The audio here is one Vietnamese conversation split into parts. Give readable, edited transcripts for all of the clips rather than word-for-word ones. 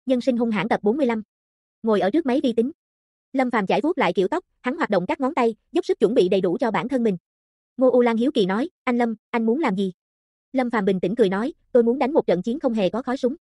Nhân sinh hung hãn tập 45. Ngồi ở trước máy vi tính. Lâm Phàm chải vuốt lại kiểu tóc, hắn hoạt động các ngón tay, dốc sức chuẩn bị đầy đủ cho bản thân mình. Ngô U Lan hiếu kỳ nói, anh Lâm, anh muốn làm gì? Lâm Phàm bình tĩnh cười nói, tôi muốn đánh một trận chiến không hề có khói súng.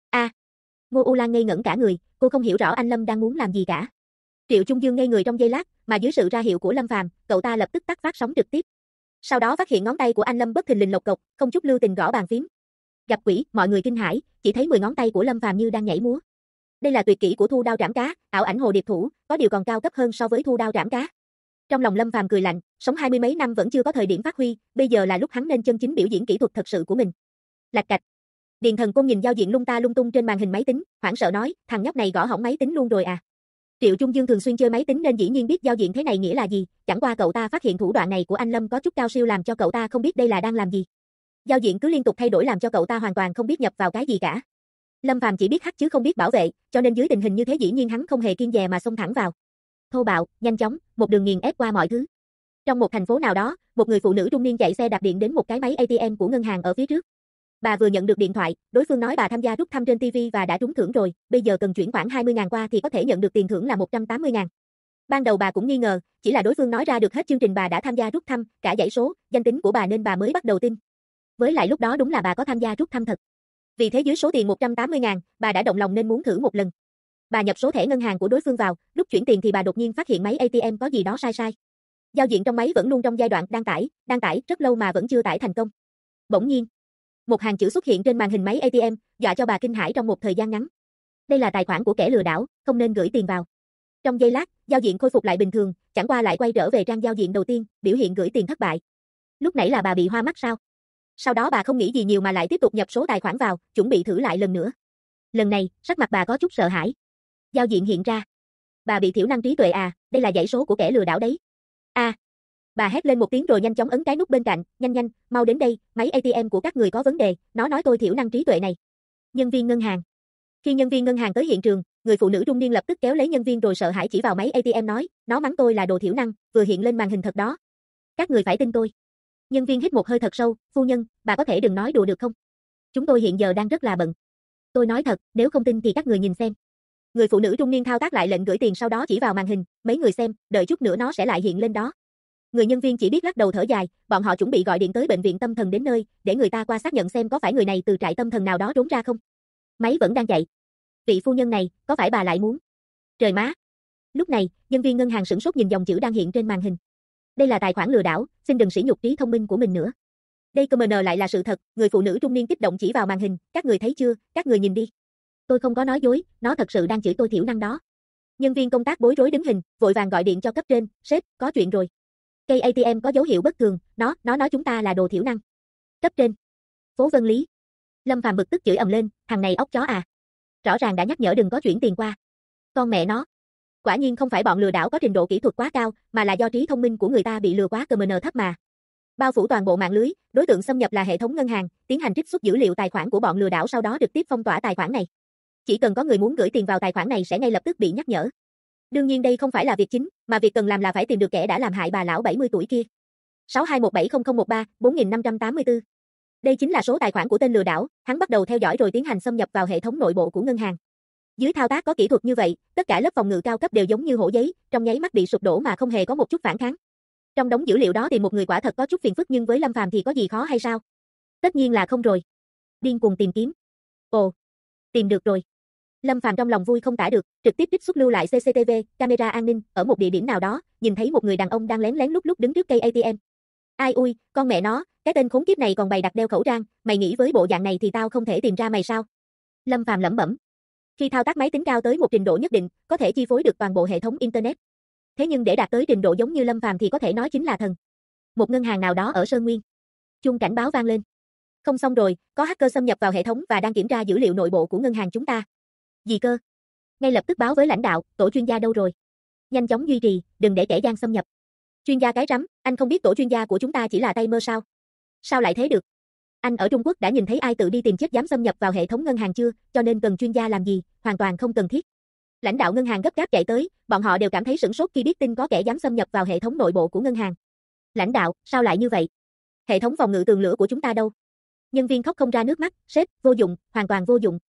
Ngô U Lan ngây ngẩn cả người, cô không hiểu rõ anh Lâm đang muốn làm gì cả. Triệu Trung Dương ngây người trong giây lát, mà dưới sự ra hiệu của Lâm Phàm, cậu ta lập tức tắt phát sóng trực tiếp. Sau đó phát hiện ngón tay của anh Lâm bất thình lình lộc cộc, không chút lưu tình gõ bàn phím. Gặp quỷ, mọi người kinh hãi, chỉ thấy 10 ngón tay của Lâm Phàm như đang nhảy múa. Đây là tuyệt kỹ của Thu Đao Trảm Cá, ảo ảnh hồ điệp thủ, có điều còn cao cấp hơn so với Thu Đao Trảm Cá. Trong lòng Lâm Phàm cười lạnh, sống 20 mấy năm vẫn chưa có thời điểm phát huy, bây giờ là lúc hắn nên chân chính biểu diễn kỹ thuật thật sự của mình. Lạch cạch. Điền Thần Côn nhìn giao diện lung ta lung tung trên màn hình máy tính, hoảng sợ nói, thằng nhóc này gõ hỏng máy tính luôn rồi à. Triệu Trung Dương thường xuyên chơi máy tính nên dĩ nhiên biết giao diện thế này nghĩa là gì, chẳng qua cậu ta phát hiện thủ đoạn này của anh Lâm có chút cao siêu làm cho cậu ta không biết đây là đang làm gì. Giao diện cứ liên tục thay đổi làm cho cậu ta hoàn toàn không biết nhập vào cái gì cả. Lâm Phàm chỉ biết hack chứ không biết bảo vệ, cho nên dưới tình hình như thế dĩ nhiên hắn không hề kiêng dè mà xông thẳng vào. Thô bạo, nhanh chóng, một đường nghiền ép qua mọi thứ. Trong một thành phố nào đó, một người phụ nữ trung niên chạy xe đạp điện đến một cái máy ATM của ngân hàng ở phía trước. Bà vừa nhận được điện thoại, đối phương nói bà tham gia rút thăm trên TV và đã trúng thưởng rồi, bây giờ cần chuyển khoản 20.000 qua thì có thể nhận được tiền thưởng là 180.000. Ban đầu bà cũng nghi ngờ, chỉ là đối phương nói ra được hết chương trình bà đã tham gia rút thăm, cả dãy số, danh tính của bà nên bà mới bắt đầu tin. Với lại lúc đó đúng là bà có tham gia rút thăm thật. Vì thế dưới số tiền 180.000, bà đã động lòng nên muốn thử một lần. Bà nhập số thẻ ngân hàng của đối phương vào, lúc chuyển tiền thì bà đột nhiên phát hiện máy ATM có gì đó sai sai. Giao diện trong máy vẫn luôn trong giai đoạn đang tải rất lâu mà vẫn chưa tải thành công. Bỗng nhiên, một hàng chữ xuất hiện trên màn hình máy ATM, dọa cho bà kinh hãi trong một thời gian ngắn. Đây là tài khoản của kẻ lừa đảo, không nên gửi tiền vào. Trong giây lát, giao diện khôi phục lại bình thường, chẳng qua lại quay trở về trang giao diện đầu tiên, biểu hiện gửi tiền thất bại. Lúc nãy là bà bị hoa mắt sao? Sau đó bà không nghĩ gì nhiều mà lại tiếp tục nhập số tài khoản vào, chuẩn bị thử lại lần nữa. Lần này, sắc mặt bà có chút sợ hãi. Giao diện hiện ra. Bà bị thiểu năng trí tuệ à, đây là dãy số của kẻ lừa đảo đấy. Bà hét lên một tiếng rồi nhanh chóng ấn cái nút bên cạnh, nhanh, mau đến đây, máy ATM của các người có vấn đề, nó nói tôi thiểu năng trí tuệ này. Nhân viên ngân hàng. Khi nhân viên ngân hàng tới hiện trường, người phụ nữ trung niên lập tức kéo lấy nhân viên rồi sợ hãi chỉ vào máy ATM nói, nó mắng tôi là đồ thiểu năng, vừa hiện lên màn hình thật đó. Các người phải tin tôi. Nhân viên hít một hơi thật sâu, phu nhân, bà có thể đừng nói đùa được không? Chúng tôi hiện giờ đang rất là bận. Tôi nói thật, nếu không tin thì các người nhìn xem. Người phụ nữ trung niên thao tác lại lệnh gửi tiền sau đó chỉ vào màn hình, mấy người xem, đợi chút nữa nó sẽ lại hiện lên đó. Người nhân viên chỉ biết lắc đầu thở dài, bọn họ chuẩn bị gọi điện tới bệnh viện tâm thần đến nơi, để người ta qua xác nhận xem có phải người này từ trại tâm thần nào đó trốn ra không. Máy vẫn đang chạy. Vị phu nhân này, có phải bà lại muốn? Trời má! Lúc này, nhân viên ngân hàng sửng sốt nhìn dòng chữ đang hiện trên màn hình. Đây là tài khoản lừa đảo, xin đừng sỉ nhục trí thông minh của mình nữa. Đây comment lại là sự thật, người phụ nữ trung niên kích động chỉ vào màn hình, các người thấy chưa, các người nhìn đi. Tôi không có nói dối, nó thật sự đang chửi tôi thiểu năng đó. Nhân viên công tác bối rối đứng hình, vội vàng gọi điện cho cấp trên, sếp, có chuyện rồi. Cây ATM có dấu hiệu bất thường, nó nói chúng ta là đồ thiểu năng. Cấp trên. Phố Vân Lý. Lâm Phàm bực tức chửi ầm lên, thằng này ốc chó à. Rõ ràng đã nhắc nhở đừng có chuyển tiền qua. Con mẹ nó. Quả nhiên không phải bọn lừa đảo có trình độ kỹ thuật quá cao, mà là do trí thông minh của người ta bị lừa quá comment thấp mà. Bao phủ toàn bộ mạng lưới, đối tượng xâm nhập là hệ thống ngân hàng, tiến hành trích xuất dữ liệu tài khoản của bọn lừa đảo sau đó trực tiếp phong tỏa tài khoản này. Chỉ cần có người muốn gửi tiền vào tài khoản này sẽ ngay lập tức bị nhắc nhở. Đương nhiên đây không phải là việc chính, mà việc cần làm là phải tìm được kẻ đã làm hại bà lão 70 tuổi kia. 62170013, 4584. Đây chính là số tài khoản của tên lừa đảo, hắn bắt đầu theo dõi rồi tiến hành xâm nhập vào hệ thống nội bộ của ngân hàng. Dưới thao tác có kỹ thuật như vậy, tất cả lớp phòng ngự cao cấp đều giống như hổ giấy, trong nháy mắt bị sụp đổ mà không hề có một chút phản kháng. Trong đống dữ liệu đó thì một người quả thật có chút phiền phức nhưng với Lâm Phàm thì có gì khó hay sao? Tất nhiên là không rồi. Điên cuồng tìm kiếm. Ồ, tìm được rồi. Lâm Phàm trong lòng vui không tả được, trực tiếp trích xuất lưu lại CCTV, camera an ninh, ở một địa điểm nào đó, nhìn thấy một người đàn ông đang lén lén lút lút đứng trước cây ATM. Ai ui, con mẹ nó, cái tên khốn kiếp này còn bày đặt đeo khẩu trang, mày nghĩ với bộ dạng này thì tao không thể tìm ra mày sao? Lâm Phàm lẩm bẩm. Khi thao tác máy tính cao tới một trình độ nhất định, có thể chi phối được toàn bộ hệ thống internet. Thế nhưng để đạt tới trình độ giống như Lâm Phàm thì có thể nói chính là thần. Một ngân hàng nào đó ở Sơn Nguyên. Chuông cảnh báo vang lên. Không xong rồi, có hacker xâm nhập vào hệ thống và đang kiểm tra dữ liệu nội bộ của ngân hàng chúng ta. Gì cơ? Ngay lập tức báo với lãnh đạo, tổ chuyên gia đâu rồi? Nhanh chóng duy trì, đừng để kẻ gian xâm nhập. Chuyên gia cái rắm, anh không biết tổ chuyên gia của chúng ta chỉ là tay mơ sao? Sao lại thế được? Anh ở Trung Quốc đã nhìn thấy ai tự đi tìm chết dám xâm nhập vào hệ thống ngân hàng chưa, cho nên cần chuyên gia làm gì, hoàn toàn không cần thiết. Lãnh đạo ngân hàng gấp gáp chạy tới, bọn họ đều cảm thấy sửng sốt khi biết tin có kẻ dám xâm nhập vào hệ thống nội bộ của ngân hàng. Lãnh đạo, sao lại như vậy? Hệ thống phòng ngự tường lửa của chúng ta đâu? Nhân viên khóc không ra nước mắt, sếp, vô dụng, hoàn toàn vô dụng.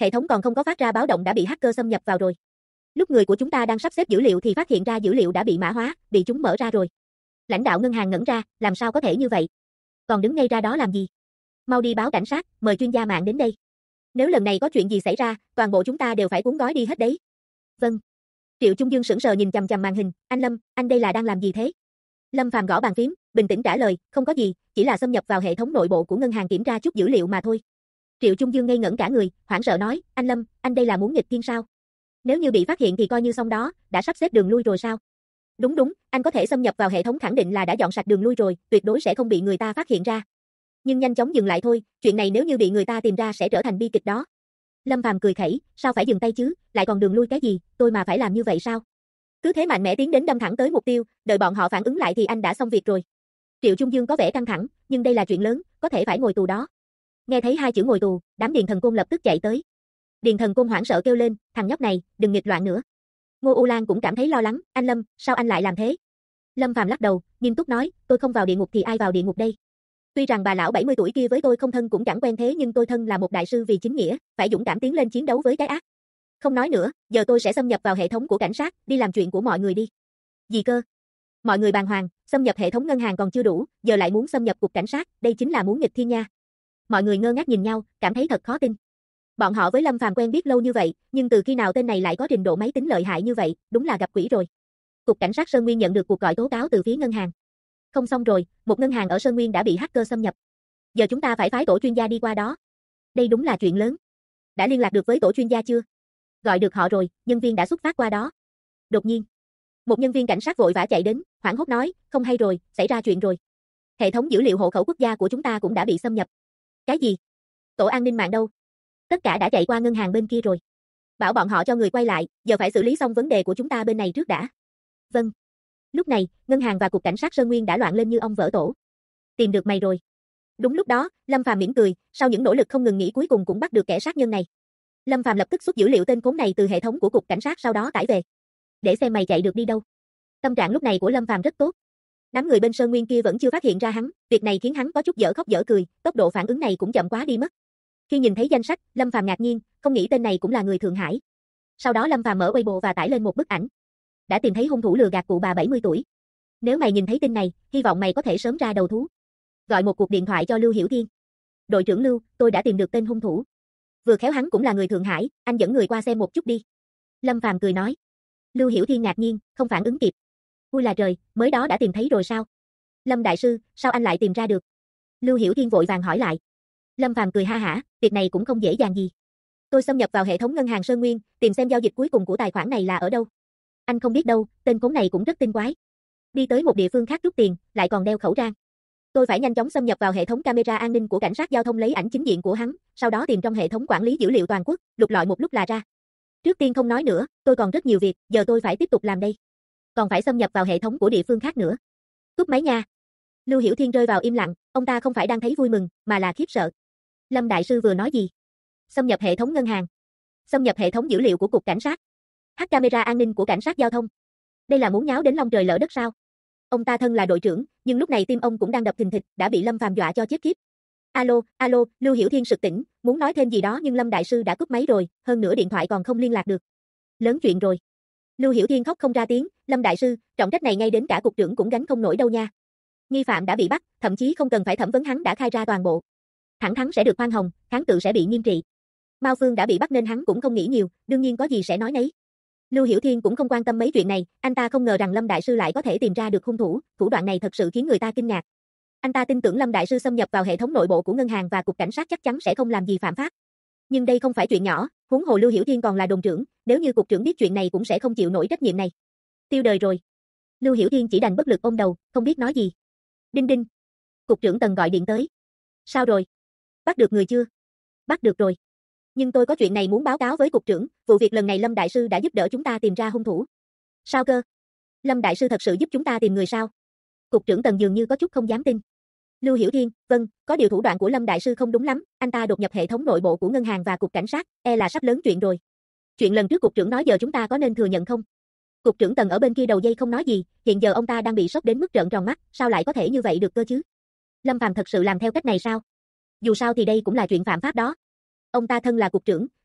Hệ thống còn không có phát ra báo động đã bị hacker xâm nhập vào rồi. Lúc người của chúng ta đang sắp xếp dữ liệu thì phát hiện ra dữ liệu đã bị mã hóa, bị chúng mở ra rồi. Lãnh đạo ngân hàng ngẩn ra, làm sao có thể như vậy? Còn đứng ngay ra đó làm gì? Mau đi báo cảnh sát, mời chuyên gia mạng đến đây. Nếu lần này có chuyện gì xảy ra, toàn bộ chúng ta đều phải cuốn gói đi hết đấy. Vâng. Triệu Trung Dương sững sờ nhìn chằm chằm màn hình, anh Lâm, anh đây là đang làm gì thế? Lâm Phàm gõ bàn phím, bình tĩnh trả lời, không có gì, chỉ là xâm nhập vào hệ thống nội bộ của ngân hàng kiểm tra chút dữ liệu mà thôi. Triệu Trung Dương ngây ngẩn cả người, hoảng sợ nói, anh Lâm, anh đây là muốn nghịch thiên sao? Nếu như bị phát hiện thì coi như xong đó, đã sắp xếp đường lui rồi sao? Đúng, anh có thể xâm nhập vào hệ thống khẳng định là đã dọn sạch đường lui rồi, tuyệt đối sẽ không bị người ta phát hiện ra. Nhưng nhanh chóng dừng lại thôi, chuyện này nếu như bị người ta tìm ra sẽ trở thành bi kịch đó. Lâm Phàm cười khẩy, sao phải dừng tay chứ, lại còn đường lui cái gì, tôi mà phải làm như vậy sao? Cứ thế mạnh mẽ tiến đến đâm thẳng tới mục tiêu, đợi bọn họ phản ứng lại thì anh đã xong việc rồi. Triệu Trung Dương có vẻ căng thẳng, nhưng đây là chuyện lớn, có thể phải ngồi tù đó. Nghe thấy hai chữ ngồi tù, đám Điền Thần Côn lập tức chạy tới. Điền Thần Côn hoảng sợ kêu lên, thằng nhóc này, đừng nghịch loạn nữa. Ngô U Lan cũng cảm thấy lo lắng, anh Lâm, sao anh lại làm thế? Lâm Phàm lắc đầu, nghiêm túc nói, tôi không vào địa ngục thì ai vào địa ngục đây? Tuy rằng bà lão 70 tuổi kia với tôi không thân cũng chẳng quen thế nhưng tôi thân là một đại sư vì chính nghĩa, phải dũng cảm tiến lên chiến đấu với cái ác. Không nói nữa, giờ tôi sẽ xâm nhập vào hệ thống của cảnh sát, đi làm chuyện của mọi người đi. Gì cơ? Mọi người bàng hoàng, xâm nhập hệ thống ngân hàng còn chưa đủ, giờ lại muốn xâm nhập cục cảnh sát, đây chính là muốn nghịch thiên nha. Mọi người ngơ ngác nhìn nhau, cảm thấy thật khó tin. Bọn họ với Lâm Phàm quen biết lâu như vậy, nhưng từ khi nào tên này lại có trình độ máy tính lợi hại như vậy, đúng là gặp quỷ rồi. Cục cảnh sát Sơn Nguyên nhận được cuộc gọi tố cáo từ phía ngân hàng. Không xong rồi, một ngân hàng ở Sơn Nguyên đã bị hacker xâm nhập. Giờ chúng ta phải phái tổ chuyên gia đi qua đó. Đây đúng là chuyện lớn. Đã liên lạc được với tổ chuyên gia chưa? Gọi được họ rồi, nhân viên đã xuất phát qua đó. Đột nhiên, một nhân viên cảnh sát vội vã chạy đến, hoảng hốt nói, không hay rồi, xảy ra chuyện rồi. Hệ thống dữ liệu hộ khẩu quốc gia của chúng ta cũng đã bị xâm nhập. Cái gì? Tổ an ninh mạng đâu? Tất cả đã chạy qua ngân hàng bên kia rồi. Bảo bọn họ cho người quay lại, giờ phải xử lý xong vấn đề của chúng ta bên này trước đã. Vâng. Lúc này, ngân hàng và cục cảnh sát Sơn Nguyên đã loạn lên như ong vỡ tổ. Tìm được mày rồi. Đúng lúc đó, Lâm Phàm mỉm cười, sau những nỗ lực không ngừng nghỉ cuối cùng cũng bắt được kẻ sát nhân này. Lâm Phàm lập tức xuất dữ liệu tên khốn này từ hệ thống của cục cảnh sát sau đó tải về. Để xem mày chạy được đi đâu. Tâm trạng lúc này của Lâm Phàm rất tốt. Đám người bên Sơn Nguyên kia vẫn chưa phát hiện ra hắn, việc này khiến hắn có chút dở khóc dở cười, tốc độ phản ứng này cũng chậm quá đi mất. Khi nhìn thấy danh sách, Lâm Phàm ngạc nhiên, không nghĩ tên này cũng là người Thượng Hải. Sau đó Lâm Phàm mở Weibo và tải lên một bức ảnh. Đã tìm thấy hung thủ lừa gạt cụ bà 70 tuổi. Nếu mày nhìn thấy tin này, hy vọng mày có thể sớm ra đầu thú. Gọi một cuộc điện thoại cho Lưu Hiểu Thiên. Đội trưởng Lưu, tôi đã tìm được tên hung thủ. Vừa khéo hắn cũng là người Thượng Hải, anh dẫn người qua xem một chút đi. Lâm Phàm cười nói. Lưu Hiểu Thiên ngạc nhiên, không phản ứng kịp. Ui là trời, mới đó đã tìm thấy rồi sao? Lâm đại sư, sao anh lại tìm ra được? Lưu Hiểu Thiên vội vàng hỏi lại. Lâm Phàm cười ha hả, việc này cũng không dễ dàng gì. Tôi xâm nhập vào hệ thống ngân hàng Sơn Nguyên, tìm xem giao dịch cuối cùng của tài khoản này là ở đâu. Anh không biết đâu, tên khốn này cũng rất tinh quái. Đi tới một địa phương khác rút tiền, lại còn đeo khẩu trang. Tôi phải nhanh chóng xâm nhập vào hệ thống camera an ninh của cảnh sát giao thông lấy ảnh chính diện của hắn, sau đó tìm trong hệ thống quản lý dữ liệu toàn quốc, lục lọi một lúc là ra. Trước tiên không nói nữa, tôi còn rất nhiều việc, giờ tôi phải tiếp tục làm đây. Còn phải xâm nhập vào hệ thống của địa phương khác nữa. Cúp máy nha. Lưu Hiểu Thiên rơi vào im lặng, ông ta không phải đang thấy vui mừng, mà là khiếp sợ. Lâm đại sư vừa nói gì? Xâm nhập hệ thống ngân hàng. Xâm nhập hệ thống dữ liệu của cục cảnh sát. Hack camera an ninh của cảnh sát giao thông. Đây là muốn nháo đến long trời lỡ đất sao? Ông ta thân là đội trưởng, nhưng lúc này tim ông cũng đang đập thình thịch, đã bị Lâm Phàm dọa cho chết khiếp. Alo, Lưu Hiểu Thiên sực tỉnh, muốn nói thêm gì đó nhưng Lâm đại sư đã cúp máy rồi, hơn nữa điện thoại còn không liên lạc được. Lớn chuyện rồi. Lưu Hiểu Thiên khóc không ra tiếng, Lâm đại sư, trọng trách này ngay đến cả cục trưởng cũng gánh không nổi đâu nha. Nghi phạm đã bị bắt, thậm chí không cần phải thẩm vấn hắn đã khai ra toàn bộ. Thẳng thắn sẽ được khoan hồng, kháng cự sẽ bị nghiêm trị. Mao Phương đã bị bắt nên hắn cũng không nghĩ nhiều, đương nhiên có gì sẽ nói nấy. Lưu Hiểu Thiên cũng không quan tâm mấy chuyện này, anh ta không ngờ rằng Lâm đại sư lại có thể tìm ra được hung thủ, thủ đoạn này thật sự khiến người ta kinh ngạc. Anh ta tin tưởng Lâm đại sư xâm nhập vào hệ thống nội bộ của ngân hàng và cục cảnh sát chắc chắn sẽ không làm gì phạm pháp. Nhưng đây không phải chuyện nhỏ, huống hồ Lưu Hiểu Thiên còn là đồn trưởng, nếu như cục trưởng biết chuyện này cũng sẽ không chịu nổi trách nhiệm này. Tiêu đời rồi. Lưu Hiểu Thiên chỉ đành bất lực ôm đầu, không biết nói gì. Đinh đinh. Cục trưởng Tần gọi điện tới. Sao rồi? Bắt được người chưa? Bắt được rồi. Nhưng tôi có chuyện này muốn báo cáo với cục trưởng, vụ việc lần này Lâm đại sư đã giúp đỡ chúng ta tìm ra hung thủ. Sao cơ? Lâm đại sư thật sự giúp chúng ta tìm người sao? Cục trưởng Tần dường như có chút không dám tin. Lưu Hiểu Thiên, vâng, có điều thủ đoạn của Lâm đại sư không đúng lắm, anh ta đột nhập hệ thống nội bộ của ngân hàng và cục cảnh sát, là sắp lớn chuyện rồi. Chuyện lần trước cục trưởng nói giờ chúng ta có nên thừa nhận không? Cục trưởng Tần ở bên kia đầu dây không nói gì, hiện giờ ông ta đang bị sốc đến mức trợn tròn mắt, sao lại có thể như vậy được cơ chứ? Lâm Phàm thật sự làm theo cách này sao? Dù sao thì đây cũng là chuyện phạm pháp đó. Ông ta thân là cục trưởng,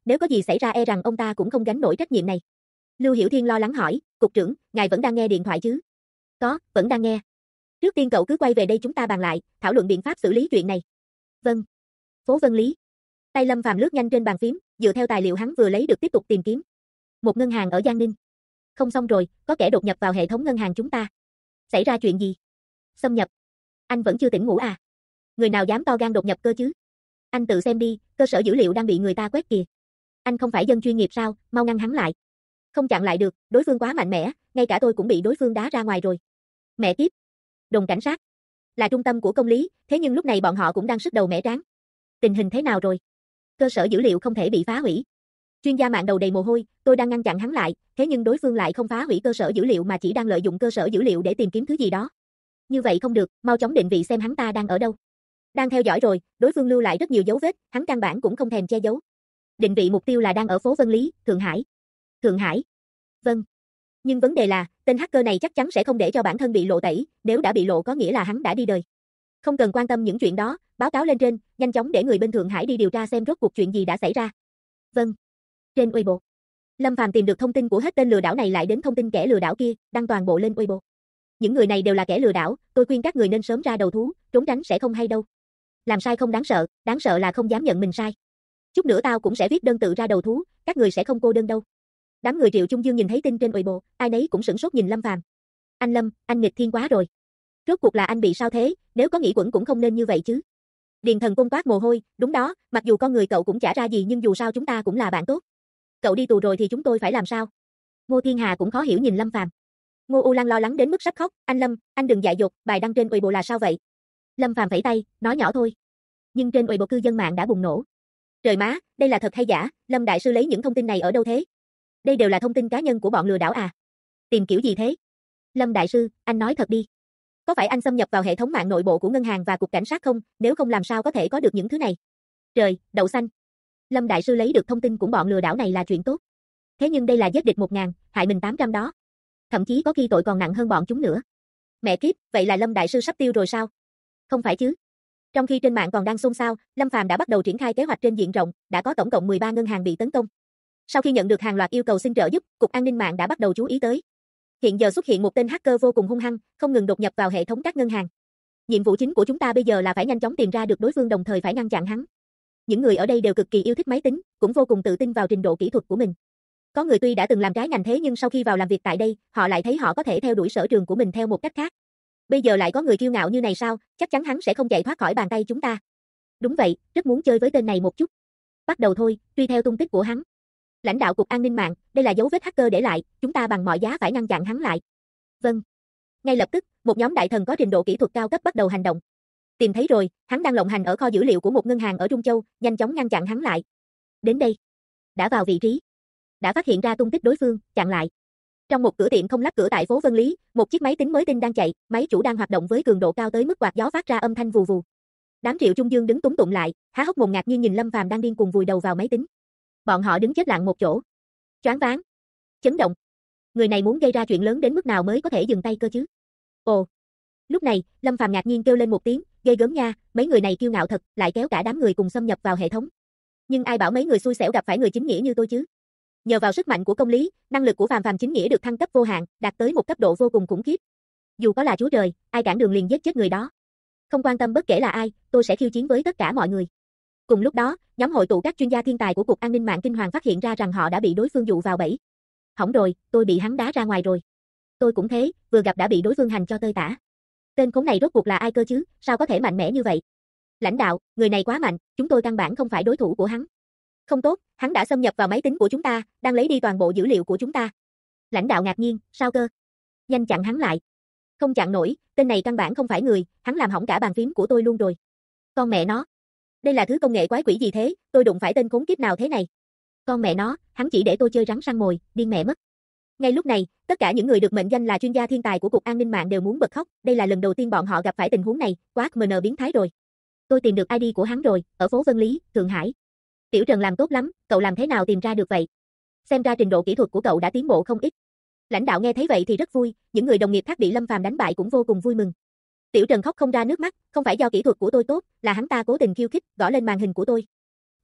nếu có gì xảy ra e rằng ông ta cũng không gánh nổi trách nhiệm này. Lưu Hiểu Thiên lo lắng hỏi, cục trưởng, ngài vẫn đang nghe điện thoại chứ? Có, vẫn đang nghe. Trước tiên cậu cứ quay về đây chúng ta bàn lại, thảo luận biện pháp xử lý chuyện này. Vâng. Phố Vân Lý. Tay Lâm Phàm lướt nhanh trên bàn phím, dựa theo tài liệu hắn vừa lấy được tiếp tục tìm kiếm. Một ngân hàng ở Giang Ninh. Không xong rồi, có kẻ đột nhập vào hệ thống ngân hàng chúng ta. Xảy ra chuyện gì? Xâm nhập. Anh vẫn chưa tỉnh ngủ à? Người nào dám to gan đột nhập cơ chứ? Anh tự xem đi, cơ sở dữ liệu đang bị người ta quét kìa. Anh không phải dân chuyên nghiệp sao, mau ngăn hắn lại. Không chặn lại được, đối phương quá mạnh mẽ, ngay cả tôi cũng bị đối phương đá ra ngoài rồi. Mẹ kiếp. Đồn cảnh sát. Là trung tâm của công lý, thế nhưng lúc này bọn họ cũng đang sức đầu mẻ trán. Tình hình thế nào rồi? Cơ sở dữ liệu không thể bị phá hủy. Chuyên gia mạng đầu đầy mồ hôi, tôi đang ngăn chặn hắn lại, thế nhưng đối phương lại không phá hủy cơ sở dữ liệu mà chỉ đang lợi dụng cơ sở dữ liệu để tìm kiếm thứ gì đó. Như vậy không được, mau chóng định vị xem hắn ta đang ở đâu. Đang theo dõi rồi, đối phương lưu lại rất nhiều dấu vết, hắn căn bản cũng không thèm che giấu. Định vị mục tiêu là đang ở phố Vân Lý, Thượng Hải. Thượng Hải? Vâng. Nhưng vấn đề là, tên hacker này chắc chắn sẽ không để cho bản thân bị lộ tẩy, nếu đã bị lộ có nghĩa là hắn đã đi đời. Không cần quan tâm những chuyện đó, báo cáo lên trên, nhanh chóng để người bên Thượng Hải đi điều tra xem rốt cuộc chuyện gì đã xảy ra. Vâng. Trên Weibo. Lâm Phàm tìm được thông tin của hết tên lừa đảo này lại đến thông tin kẻ lừa đảo kia, đăng toàn bộ lên Weibo. Những người này đều là kẻ lừa đảo, tôi khuyên các người nên sớm ra đầu thú, trốn tránh sẽ không hay đâu. Làm sai không đáng sợ là không dám nhận mình sai. Chút nữa tao cũng sẽ viết đơn tự ra đầu thú, các người sẽ không cô đơn đâu. Đám người Triệu Trung Dương nhìn thấy tin trên Weibo, ai nấy cũng sửng sốt nhìn Lâm Phàm. Anh Lâm, anh nghịch thiên quá rồi. Rốt cuộc là anh bị sao thế, nếu có nghĩ quẩn cũng không nên như vậy chứ. Điền Thần Công toát mồ hôi, đúng đó, mặc dù con người cậu cũng chả ra gì nhưng dù sao chúng ta cũng là bạn tốt. Cậu đi tù rồi thì chúng tôi phải làm sao? Ngô Thiên Hà cũng khó hiểu nhìn Lâm Phàm. Ngô U Lan lo lắng đến mức sắp khóc, anh Lâm, anh đừng dại dột, bài đăng trên Weibo là sao vậy? Lâm Phàm vẫy tay, nói nhỏ thôi. Nhưng trên Weibo cư dân mạng đã bùng nổ. Trời má, đây là thật hay giả, Lâm đại sư lấy những thông tin này ở đâu thế? Đây đều là thông tin cá nhân của bọn lừa đảo à? Tìm kiểu gì thế? Lâm đại sư, anh nói thật đi. Có phải anh xâm nhập vào hệ thống mạng nội bộ của ngân hàng và cục cảnh sát không, nếu không làm sao có thể có được những thứ này? Trời, đậu xanh. Lâm đại sư lấy được thông tin của bọn lừa đảo này là chuyện tốt. Thế nhưng đây là giết địch 1000, hại mình 800 đó. Thậm chí có khi tội còn nặng hơn bọn chúng nữa. Mẹ kiếp, vậy là Lâm đại sư sắp tiêu rồi sao? Không phải chứ. Trong khi trên mạng còn đang xôn xao, Lâm Phàm đã bắt đầu triển khai kế hoạch trên diện rộng, đã có tổng cộng 13 ngân hàng bị tấn công. Sau khi nhận được hàng loạt yêu cầu xin trợ giúp, Cục An ninh mạng đã bắt đầu chú ý tới. Hiện giờ xuất hiện một tên hacker vô cùng hung hăng, không ngừng đột nhập vào hệ thống các ngân hàng. Nhiệm vụ chính của chúng ta bây giờ là phải nhanh chóng tìm ra được đối phương đồng thời phải ngăn chặn hắn. Những người ở đây đều cực kỳ yêu thích máy tính, cũng vô cùng tự tin vào trình độ kỹ thuật của mình. Có người tuy đã từng làm trái ngành thế nhưng sau khi vào làm việc tại đây, họ lại thấy họ có thể theo đuổi sở trường của mình theo một cách khác. Bây giờ lại có người kiêu ngạo như này sao, chắc chắn hắn sẽ không chạy thoát khỏi bàn tay chúng ta. Đúng vậy, rất muốn chơi với tên này một chút. Bắt đầu thôi, truy theo tung tích của hắn. Lãnh đạo Cục An ninh mạng, đây là dấu vết hacker để lại, chúng ta bằng mọi giá phải ngăn chặn hắn lại. Vâng. Ngay lập tức, một nhóm đại thần có trình độ kỹ thuật cao cấp bắt đầu hành động. Tìm thấy rồi, hắn đang lộng hành ở kho dữ liệu của một ngân hàng ở Trung Châu, nhanh chóng ngăn chặn hắn lại. Đến đây. Đã vào vị trí. Đã phát hiện ra tung tích đối phương, chặn lại. Trong một cửa tiệm không lắp cửa tại phố Vân Lý, một chiếc máy tính mới tinh đang chạy, máy chủ đang hoạt động với cường độ cao tới mức quạt gió phát ra âm thanh vù vù. Đám Triệu Trung Dương đứng túm tụm lại, há hốc mồm ngạc nhiên nhìn Lâm Phàm đang điên cuồng vùi đầu vào máy tính. Bọn họ đứng chết lặng một chỗ. Choáng váng, chấn động. Người này muốn gây ra chuyện lớn đến mức nào mới có thể dừng tay cơ chứ? Ồ. Lúc này, Lâm Phàm ngạc nhiên kêu lên một tiếng, ghê gớm nha, mấy người này kiêu ngạo thật, lại kéo cả đám người cùng xâm nhập vào hệ thống. Nhưng ai bảo mấy người xui xẻo gặp phải người chính nghĩa như tôi chứ? Nhờ vào sức mạnh của công lý, năng lực của Phàm chính nghĩa được thăng cấp vô hạn, đạt tới một cấp độ vô cùng khủng khiếp. Dù có là chúa trời, ai cản đường liền giết chết người đó. Không quan tâm bất kể là ai, tôi sẽ khiêu chiến với tất cả mọi người. Cùng lúc đó, nhóm hội tụ các chuyên gia thiên tài của Cục An ninh mạng kinh hoàng phát hiện ra rằng họ đã bị đối phương dụ vào bẫy. Hỏng rồi, tôi bị hắn đá ra ngoài rồi. Tôi cũng thế, vừa gặp đã bị đối phương hành cho tơi tả. Tên khốn này rốt cuộc là ai cơ chứ, sao có thể mạnh mẽ như vậy? Lãnh đạo, người này quá mạnh, chúng tôi căn bản không phải đối thủ của hắn. Không tốt, hắn đã xâm nhập vào máy tính của chúng ta, đang lấy đi toàn bộ dữ liệu của chúng ta. Lãnh đạo ngạc nhiên, sao cơ? Nhanh chặn hắn lại. Không chặn nổi, tên này căn bản không phải người, hắn làm hỏng cả bàn phím của tôi luôn rồi. Con mẹ nó. Đây là thứ công nghệ quái quỷ gì thế, tôi đụng phải tên khốn kiếp nào thế này? Con mẹ nó, hắn chỉ để tôi chơi rắn săn mồi, điên mẹ mất. Ngay lúc này, tất cả những người được mệnh danh là chuyên gia thiên tài của Cục An ninh mạng đều muốn bật khóc, đây là lần đầu tiên bọn họ gặp phải tình huống này, quá MN biến thái rồi. Tôi tìm được ID của hắn rồi, ở phố Vân Lý, Thượng Hải. Tiểu Trần làm tốt lắm, cậu làm thế nào tìm ra được vậy? Xem ra trình độ kỹ thuật của cậu đã tiến bộ không ít. Lãnh đạo nghe thấy vậy thì rất vui, những người đồng nghiệp khác bị Lâm Phàm đánh bại cũng vô cùng vui mừng. Tiểu Trần khóc không ra nước mắt, không phải do kỹ thuật của tôi tốt, là hắn ta cố tình khiêu khích, gõ lên màn hình của tôi.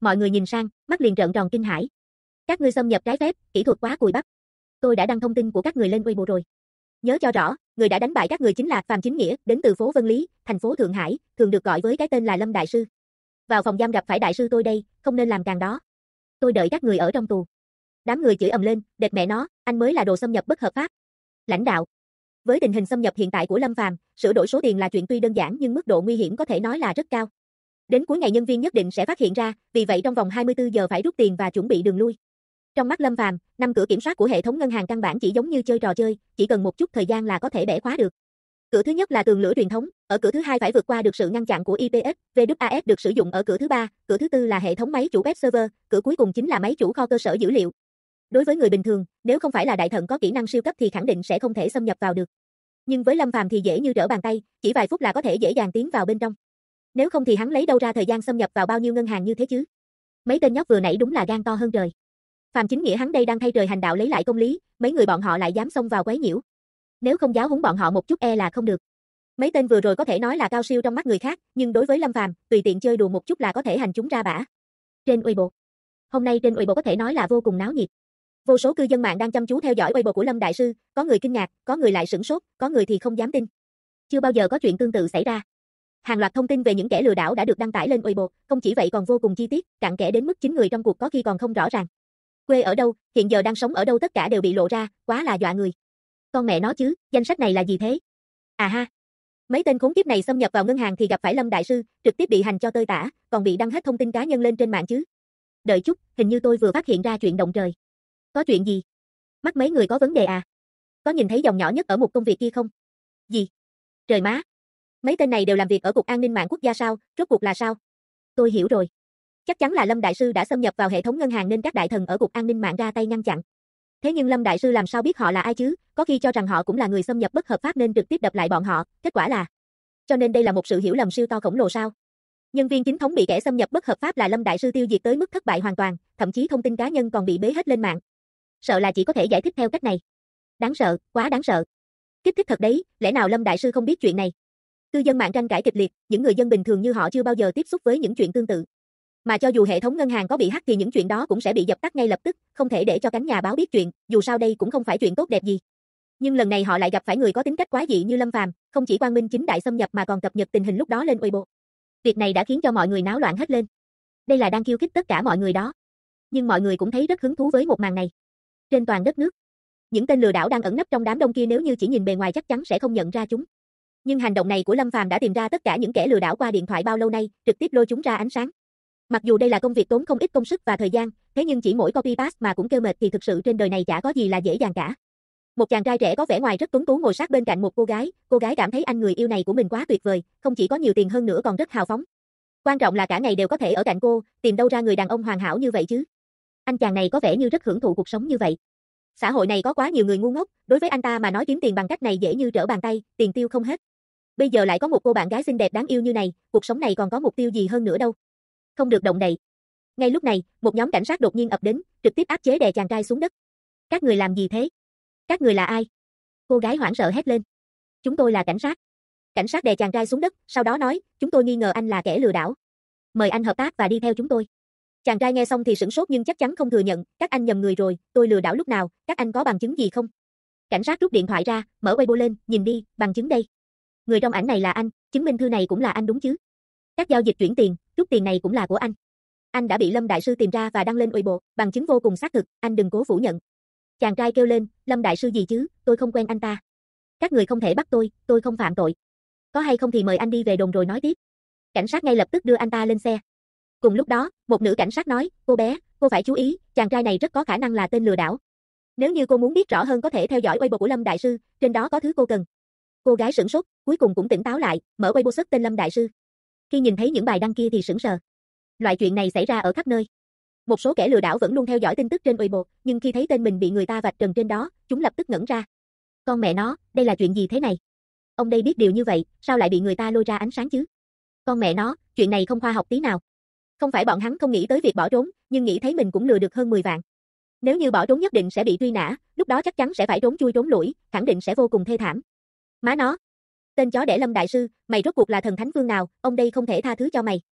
Mọi người nhìn sang, mắt liền trợn tròn kinh hãi. Các ngươi xâm nhập trái phép, kỹ thuật quá cùi bắp. Tôi đã đăng thông tin của các người lên Weibo rồi. Nhớ cho rõ, người đã đánh bại các người chính là Phạm Chính Nghĩa, đến từ phố Vân Lý, thành phố Thượng Hải, thường được gọi với cái tên là Lâm Đại Sư. Vào phòng giam gặp phải đại sư tôi đây, không nên làm càng đó. Tôi đợi các người ở trong tù. Đám người chửi ầm lên, đệt mẹ nó, anh mới là đồ xâm nhập bất hợp pháp. Lãnh đạo. Với tình hình xâm nhập hiện tại của Lâm Phàm, sửa đổi số tiền là chuyện tuy đơn giản nhưng mức độ nguy hiểm có thể nói là rất cao. Đến cuối ngày nhân viên nhất định sẽ phát hiện ra, vì vậy trong vòng 24 giờ phải rút tiền và chuẩn bị đường lui. Trong mắt Lâm Phàm, 5 cửa kiểm soát của hệ thống ngân hàng căn bản chỉ giống như chơi trò chơi, chỉ cần một chút thời gian là có thể bẻ khóa được. Cửa thứ nhất là tường lửa truyền thống, ở cửa thứ hai phải vượt qua được sự ngăn chặn của IPS, VWAF được sử dụng ở cửa thứ ba, cửa thứ tư là hệ thống máy chủ web server, cửa cuối cùng chính là máy chủ kho cơ sở dữ liệu. Đối với người bình thường, nếu không phải là đại thần có kỹ năng siêu cấp thì khẳng định sẽ không thể xâm nhập vào được. Nhưng với Lâm Phàm thì dễ như trở bàn tay, chỉ vài phút là có thể dễ dàng tiến vào bên trong. Nếu không thì hắn lấy đâu ra thời gian xâm nhập vào bao nhiêu ngân hàng như thế chứ? Mấy tên nhóc vừa nãy đúng là gan to hơn trời. Phạm Chính Nghĩa hắn đây đang thay trời hành đạo lấy lại công lý, mấy người bọn họ lại dám xông vào quấy nhiễu. Nếu không giáo huấn bọn họ một chút e là không được. Mấy tên vừa rồi có thể nói là cao siêu trong mắt người khác, nhưng đối với Lâm Phàm, tùy tiện chơi đùa một chút là có thể hành chúng ra bả. Trên Weibo. Hôm nay trên Weibo có thể nói là vô cùng náo nhiệt. Vô số cư dân mạng đang chăm chú theo dõi Weibo của Lâm Đại Sư, có người kinh ngạc, có người lại sửng sốt, có người thì không dám tin. Chưa bao giờ có chuyện tương tự xảy ra. Hàng loạt thông tin về những kẻ lừa đảo đã được đăng tải lên Weibo, không chỉ vậy còn vô cùng chi tiết, cặn kẽ đến mức chính người trong cuộc có khi còn không rõ ràng. Quê ở đâu, hiện giờ đang sống ở đâu tất cả đều bị lộ ra, quá là dọa người. Con mẹ nó chứ, danh sách này là gì thế? À ha. Mấy tên khốn kiếp này xâm nhập vào ngân hàng thì gặp phải Lâm Đại Sư, trực tiếp bị hành cho tơi tả, còn bị đăng hết thông tin cá nhân lên trên mạng chứ. Đợi chút, hình như tôi vừa phát hiện ra chuyện động trời. Có chuyện gì? Mắt mấy người có vấn đề à? Có nhìn thấy dòng nhỏ nhất ở một công việc kia không? Gì? Trời má. Mấy tên này đều làm việc ở Cục An ninh mạng quốc gia sao, rốt cuộc là sao? Tôi hiểu rồi. Chắc chắn là Lâm Đại Sư đã xâm nhập vào hệ thống ngân hàng nên các đại thần ở Cục An ninh mạng ra tay ngăn chặn. Thế nhưng Lâm Đại Sư làm sao biết họ là ai chứ, có khi cho rằng họ cũng là người xâm nhập bất hợp pháp nên trực tiếp đập lại bọn họ, kết quả là... Cho nên đây là một sự hiểu lầm siêu to khổng lồ sao? Nhân viên chính thống bị kẻ xâm nhập bất hợp pháp là Lâm Đại Sư tiêu diệt tới mức thất bại hoàn toàn, thậm chí thông tin cá nhân còn bị bế hết lên mạng. Sợ là chỉ có thể giải thích theo cách này. Đáng sợ, quá đáng sợ. Kích thích thật đấy, lẽ nào Lâm Đại Sư không biết chuyện này? Cư dân mạng tranh cãi kịch liệt, những người dân bình thường như họ chưa bao giờ tiếp xúc với những chuyện tương tự. Mà cho dù hệ thống ngân hàng có bị hack thì những chuyện đó cũng sẽ bị dập tắt ngay lập tức, không thể để cho cánh nhà báo biết chuyện, dù sao đây cũng không phải chuyện tốt đẹp gì. Nhưng lần này họ lại gặp phải người có tính cách quái dị như Lâm Phàm, không chỉ quang minh chính đại xâm nhập mà còn cập nhật tình hình lúc đó lên Weibo. Việc này đã khiến cho mọi người náo loạn hết lên. Đây là đang khiêu khích tất cả mọi người đó. Nhưng mọi người cũng thấy rất hứng thú với một màn này. Trên toàn đất nước, những tên lừa đảo đang ẩn nấp trong đám đông kia nếu như chỉ nhìn bề ngoài chắc chắn sẽ không nhận ra chúng. Nhưng hành động này của Lâm Phàm đã tìm ra tất cả những kẻ lừa đảo qua điện thoại bao lâu nay, trực tiếp lôi chúng ra ánh sáng. Mặc dù đây là công việc tốn không ít công sức và thời gian, thế nhưng chỉ mỗi copy paste mà cũng kêu mệt thì thực sự trên đời này chả có gì là dễ dàng cả. Một chàng trai trẻ có vẻ ngoài rất tuấn tú ngồi sát bên cạnh một cô gái cảm thấy anh người yêu này của mình quá tuyệt vời, không chỉ có nhiều tiền hơn nữa còn rất hào phóng. Quan trọng là cả ngày đều có thể ở cạnh cô, tìm đâu ra người đàn ông hoàn hảo như vậy chứ. Anh chàng này có vẻ như rất hưởng thụ cuộc sống như vậy. Xã hội này có quá nhiều người ngu ngốc, đối với anh ta mà nói kiếm tiền bằng cách này dễ như trở bàn tay, tiền tiêu không hết. Bây giờ lại có một cô bạn gái xinh đẹp đáng yêu như này, cuộc sống này còn có mục tiêu gì hơn nữa đâu. Không được động đậy. Ngay lúc này, một nhóm cảnh sát đột nhiên ập đến, trực tiếp áp chế đè chàng trai xuống đất. Các người làm gì thế? Các người là ai? Cô gái hoảng sợ hét lên. Chúng tôi là cảnh sát. Cảnh sát đè chàng trai xuống đất, sau đó nói, chúng tôi nghi ngờ anh là kẻ lừa đảo. Mời anh hợp tác và đi theo chúng tôi. Chàng trai nghe xong thì sửng sốt nhưng chắc chắn không thừa nhận, các anh nhầm người rồi, tôi lừa đảo lúc nào, các anh có bằng chứng gì không? Cảnh sát rút điện thoại ra, mở Weibo lên, nhìn đi, bằng chứng đây. Người trong ảnh này là anh, chứng minh thư này cũng là anh đúng chứ? Các giao dịch chuyển tiền, rút tiền này cũng là của anh. Anh đã bị Lâm Đại Sư tìm ra và đăng lên Weibo, bằng chứng vô cùng xác thực, anh đừng cố phủ nhận. Chàng trai kêu lên, Lâm Đại Sư gì chứ, tôi không quen anh ta. Các người không thể bắt tôi không phạm tội. Có hay không thì mời anh đi về đồn rồi nói tiếp. Cảnh sát ngay lập tức đưa anh ta lên xe. Cùng lúc đó, một nữ cảnh sát nói, cô bé, cô phải chú ý, chàng trai này rất có khả năng là tên lừa đảo. Nếu như cô muốn biết rõ hơn có thể theo dõi Weibo của Lâm Đại Sư, trên đó có thứ cô cần. Cô gái sửng sốt, cuối cùng cũng tỉnh táo lại, mở Weibo search tên Lâm Đại Sư. Khi nhìn thấy những bài đăng kia thì sửng sờ. Loại chuyện này xảy ra ở khắp nơi. Một số kẻ lừa đảo vẫn luôn theo dõi tin tức trên Weibo, nhưng khi thấy tên mình bị người ta vạch trần trên đó, chúng lập tức ngẩn ra. Con mẹ nó, đây là chuyện gì thế này? Ông đây biết điều như vậy, sao lại bị người ta lôi ra ánh sáng chứ? Con mẹ nó, chuyện này không khoa học tí nào. Không phải bọn hắn không nghĩ tới việc bỏ trốn, nhưng nghĩ thấy mình cũng lừa được hơn 10 vạn. Nếu như bỏ trốn nhất định sẽ bị truy nã, lúc đó chắc chắn sẽ phải trốn chui trốn lủi, khẳng định sẽ vô cùng thê thảm. Má nó, tên chó đẻ Lâm Đại Sư, mày rốt cuộc là thần thánh phương nào, ông đây không thể tha thứ cho mày.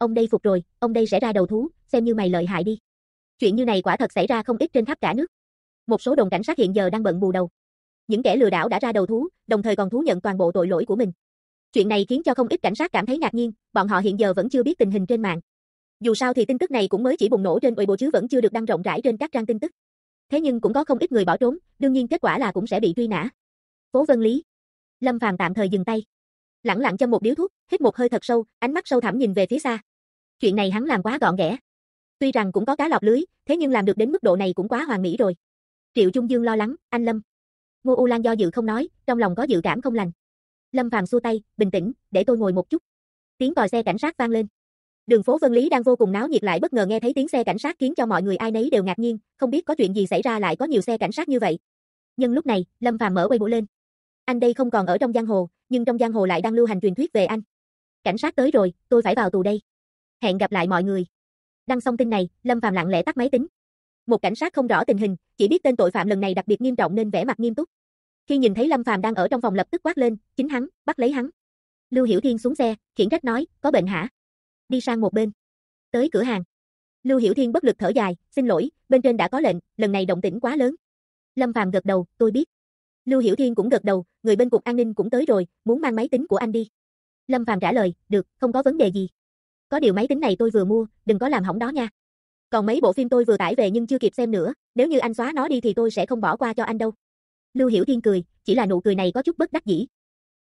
Ông đây phục rồi, ông đây sẽ ra đầu thú, xem như mày lợi hại đi. Chuyện như này quả thật xảy ra không ít trên khắp cả nước. Một số đồn cảnh sát hiện giờ đang bận bù đầu. Những kẻ lừa đảo đã ra đầu thú, đồng thời còn thú nhận toàn bộ tội lỗi của mình. Chuyện này khiến cho không ít cảnh sát cảm thấy ngạc nhiên, bọn họ hiện giờ vẫn chưa biết tình hình trên mạng. Dù sao thì tin tức này cũng mới chỉ bùng nổ trên Weibo chứ vẫn chưa được đăng rộng rãi trên các trang tin tức. Thế nhưng cũng có không ít người bỏ trốn, đương nhiên kết quả là cũng sẽ bị truy nã. Phố Vân Lý. Lâm Phàm tạm thời dừng tay. Lẳng lặng châm một điếu thuốc, hít một hơi thật sâu, ánh mắt sâu thẳm nhìn về phía xa. Chuyện này hắn làm quá gọn ghẽ. Tuy rằng cũng có cá lọt lưới, thế nhưng làm được đến mức độ này cũng quá hoàn mỹ rồi. Triệu Trung Dương lo lắng, anh Lâm. Ngô U Lan do dự không nói, trong lòng có dự cảm không lành. Lâm Phàm xua tay, bình tĩnh, để tôi ngồi một chút. Tiếng còi xe cảnh sát vang lên. Đường phố Vân Lý đang vô cùng náo nhiệt lại bất ngờ nghe thấy tiếng xe cảnh sát khiến cho mọi người ai nấy đều ngạc nhiên, không biết có chuyện gì xảy ra lại có nhiều xe cảnh sát như vậy. Nhưng lúc này, Lâm Phàm mở Weibo lên. Anh đây không còn ở trong giang hồ, nhưng trong giang hồ lại đang lưu hành truyền thuyết về anh. Cảnh sát tới rồi, tôi phải vào tù đây. Hẹn gặp lại mọi người. Đăng xong tin này, Lâm Phàm lặng lẽ tắt máy tính. Một cảnh sát không rõ tình hình, chỉ biết tên tội phạm lần này đặc biệt nghiêm trọng nên vẻ mặt nghiêm túc. Khi nhìn thấy Lâm Phàm đang ở trong phòng lập tức quát lên, chính hắn, bắt lấy hắn. Lưu Hiểu Thiên xuống xe, khiển trách nói, có bệnh hả? Đi sang một bên. Tới cửa hàng. Lưu Hiểu Thiên bất lực thở dài, xin lỗi, bên trên đã có lệnh, lần này động tĩnh quá lớn. Lâm Phàm gật đầu, tôi biết. Lưu Hiểu Thiên cũng gật đầu, người bên cục an ninh cũng tới rồi, muốn mang máy tính của anh đi. Lâm Phàm trả lời, được, không có vấn đề gì. Có điều máy tính này tôi vừa mua, đừng có làm hỏng đó nha. Còn mấy bộ phim tôi vừa tải về nhưng chưa kịp xem nữa, nếu như anh xóa nó đi thì tôi sẽ không bỏ qua cho anh đâu. Lưu Hiểu Thiên cười, chỉ là nụ cười này có chút bất đắc dĩ.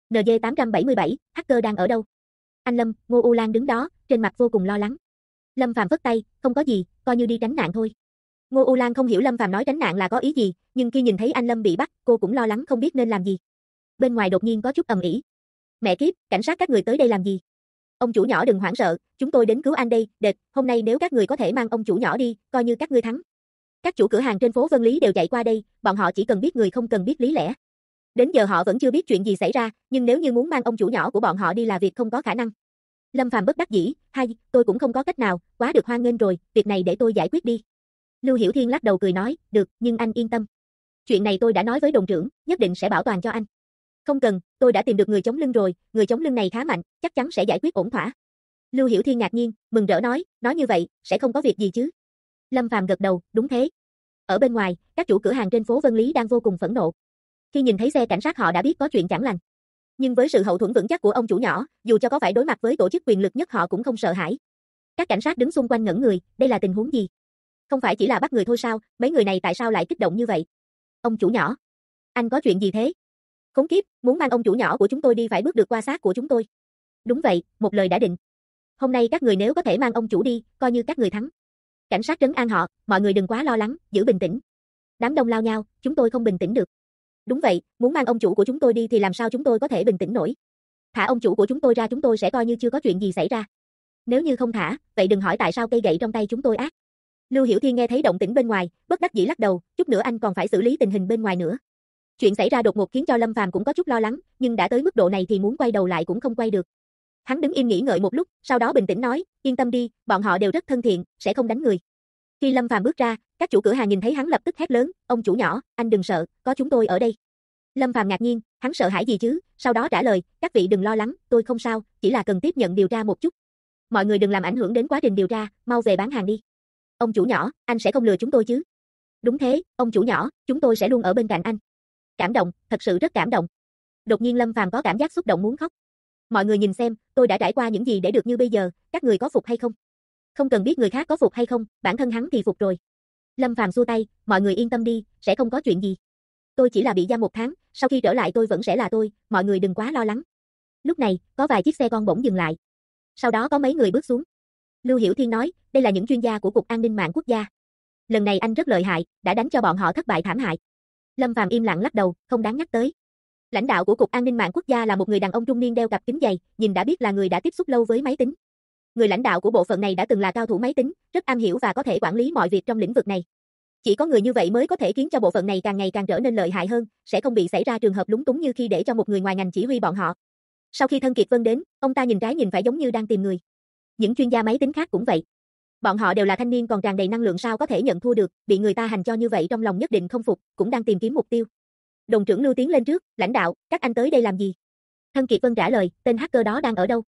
NG877, hacker đang ở đâu? Anh Lâm, Ngô U Lan đứng đó, trên mặt vô cùng lo lắng. Lâm Phàm phất tay, không có gì, coi như đi tránh nạn thôi. Ngô U Lan không hiểu Lâm Phàm nói tránh nạn là có ý gì, nhưng khi nhìn thấy anh Lâm bị bắt, cô cũng lo lắng không biết nên làm gì. Bên ngoài đột nhiên có chút ầm ĩ. Mẹ kiếp, cảnh sát các người tới đây làm gì? Ông chủ nhỏ đừng hoảng sợ, chúng tôi đến cứu anh đây, đệt, hôm nay nếu các người có thể mang ông chủ nhỏ đi, coi như các ngươi thắng. Các chủ cửa hàng trên phố Vân Lý đều chạy qua đây, bọn họ chỉ cần biết người không cần biết lý lẽ. Đến giờ họ vẫn chưa biết chuyện gì xảy ra, nhưng nếu như muốn mang ông chủ nhỏ của bọn họ đi là việc không có khả năng. Lâm Phàm bất đắc dĩ, tôi cũng không có cách nào, quá được hoan nghênh rồi, việc này để tôi giải quyết đi. Lưu Hiểu Thiên lắc đầu cười nói, được, nhưng anh yên tâm. Chuyện này tôi đã nói với đồn trưởng, nhất định sẽ bảo toàn cho anh. Không cần, tôi đã tìm được người chống lưng rồi, người chống lưng này khá mạnh, chắc chắn sẽ giải quyết ổn thỏa. Lưu Hiểu Thiên ngạc nhiên, mừng rỡ nói như vậy, sẽ không có việc gì chứ. Lâm Phàm gật đầu, đúng thế. Ở bên ngoài, các chủ cửa hàng trên phố Vân Lý đang vô cùng phẫn nộ. Khi nhìn thấy xe cảnh sát họ đã biết có chuyện chẳng lành. Nhưng với sự hậu thuẫn vững chắc của ông chủ nhỏ, dù cho có phải đối mặt với tổ chức quyền lực nhất họ cũng không sợ hãi. Các cảnh sát đứng xung quanh ngẩn người, đây là tình huống gì? Không phải chỉ là bắt người thôi sao, mấy người này tại sao lại kích động như vậy? Ông chủ nhỏ, anh có chuyện gì thế? Khốn kiếp, muốn mang ông chủ nhỏ của chúng tôi đi phải bước được qua xác của chúng tôi. Đúng vậy, một lời đã định. Hôm nay các người nếu có thể mang ông chủ đi, coi như các người thắng. Cảnh sát trấn an họ, mọi người đừng quá lo lắng, giữ bình tĩnh. Đám đông lao nhau, chúng tôi không bình tĩnh được. Đúng vậy, muốn mang ông chủ của chúng tôi đi thì làm sao chúng tôi có thể bình tĩnh nổi. Thả ông chủ của chúng tôi ra chúng tôi sẽ coi như chưa có chuyện gì xảy ra. Nếu như không thả, vậy đừng hỏi tại sao cây gậy trong tay chúng tôi ác. Lưu Hiểu Thiên nghe thấy động tĩnh bên ngoài, bất đắc dĩ lắc đầu, chút nữa anh còn phải xử lý tình hình bên ngoài nữa. Chuyện xảy ra đột ngột khiến cho Lâm Phàm cũng có chút lo lắng, nhưng đã tới mức độ này thì muốn quay đầu lại cũng không quay được. Hắn đứng im nghĩ ngợi một lúc, sau đó bình tĩnh nói, yên tâm đi, bọn họ đều rất thân thiện, sẽ không đánh người. Khi Lâm Phàm bước ra, các chủ cửa hàng nhìn thấy hắn lập tức hét lớn, ông chủ nhỏ, anh đừng sợ, có chúng tôi ở đây. Lâm Phàm ngạc nhiên, hắn sợ hãi gì chứ, sau đó trả lời, các vị đừng lo lắng, tôi không sao, chỉ là cần tiếp nhận điều tra một chút. Mọi người đừng làm ảnh hưởng đến quá trình điều tra, mau về bán hàng đi. Ông chủ nhỏ, anh sẽ không lừa chúng tôi chứ? Đúng thế, ông chủ nhỏ, chúng tôi sẽ luôn ở bên cạnh anh. Cảm động, thật sự rất cảm động. Đột nhiên Lâm Phàm có cảm giác xúc động muốn khóc. Mọi người nhìn xem, tôi đã trải qua những gì để được như bây giờ, các người có phục hay không? Không cần biết người khác có phục hay không, bản thân hắn thì phục rồi. Lâm Phàm xua tay, mọi người yên tâm đi, sẽ không có chuyện gì. Tôi chỉ là bị giam 1 tháng, sau khi trở lại tôi vẫn sẽ là tôi, mọi người đừng quá lo lắng. Lúc này, có vài chiếc xe con bỗng dừng lại. Sau đó có mấy người bước xuống. Lưu Hiểu Thiên nói, đây là những chuyên gia của Cục An ninh mạng quốc gia. Lần này anh rất lợi hại, đã đánh cho bọn họ thất bại thảm hại. Lâm Phàm im lặng lắc đầu, không đáng nhắc tới. Lãnh đạo của Cục An ninh mạng quốc gia là một người đàn ông trung niên đeo cặp kính dày, nhìn đã biết là người đã tiếp xúc lâu với máy tính. Người lãnh đạo của bộ phận này đã từng là cao thủ máy tính, rất am hiểu và có thể quản lý mọi việc trong lĩnh vực này. Chỉ có người như vậy mới có thể khiến cho bộ phận này càng ngày càng trở nên lợi hại hơn, sẽ không bị xảy ra trường hợp lúng túng như khi để cho một người ngoài ngành chỉ huy bọn họ. Sau khi Thân Kiệt Vân đến, ông ta nhìn trái nhìn phải giống như đang tìm người. Những chuyên gia máy tính khác cũng vậy. Bọn họ đều là thanh niên còn tràn đầy năng lượng sao có thể nhận thua được, bị người ta hành cho như vậy trong lòng nhất định không phục, cũng đang tìm kiếm mục tiêu. Đồn trưởng Lưu tiến lên trước, lãnh đạo, các anh tới đây làm gì? Thân Kiệt Vân trả lời, tên hacker đó đang ở đâu?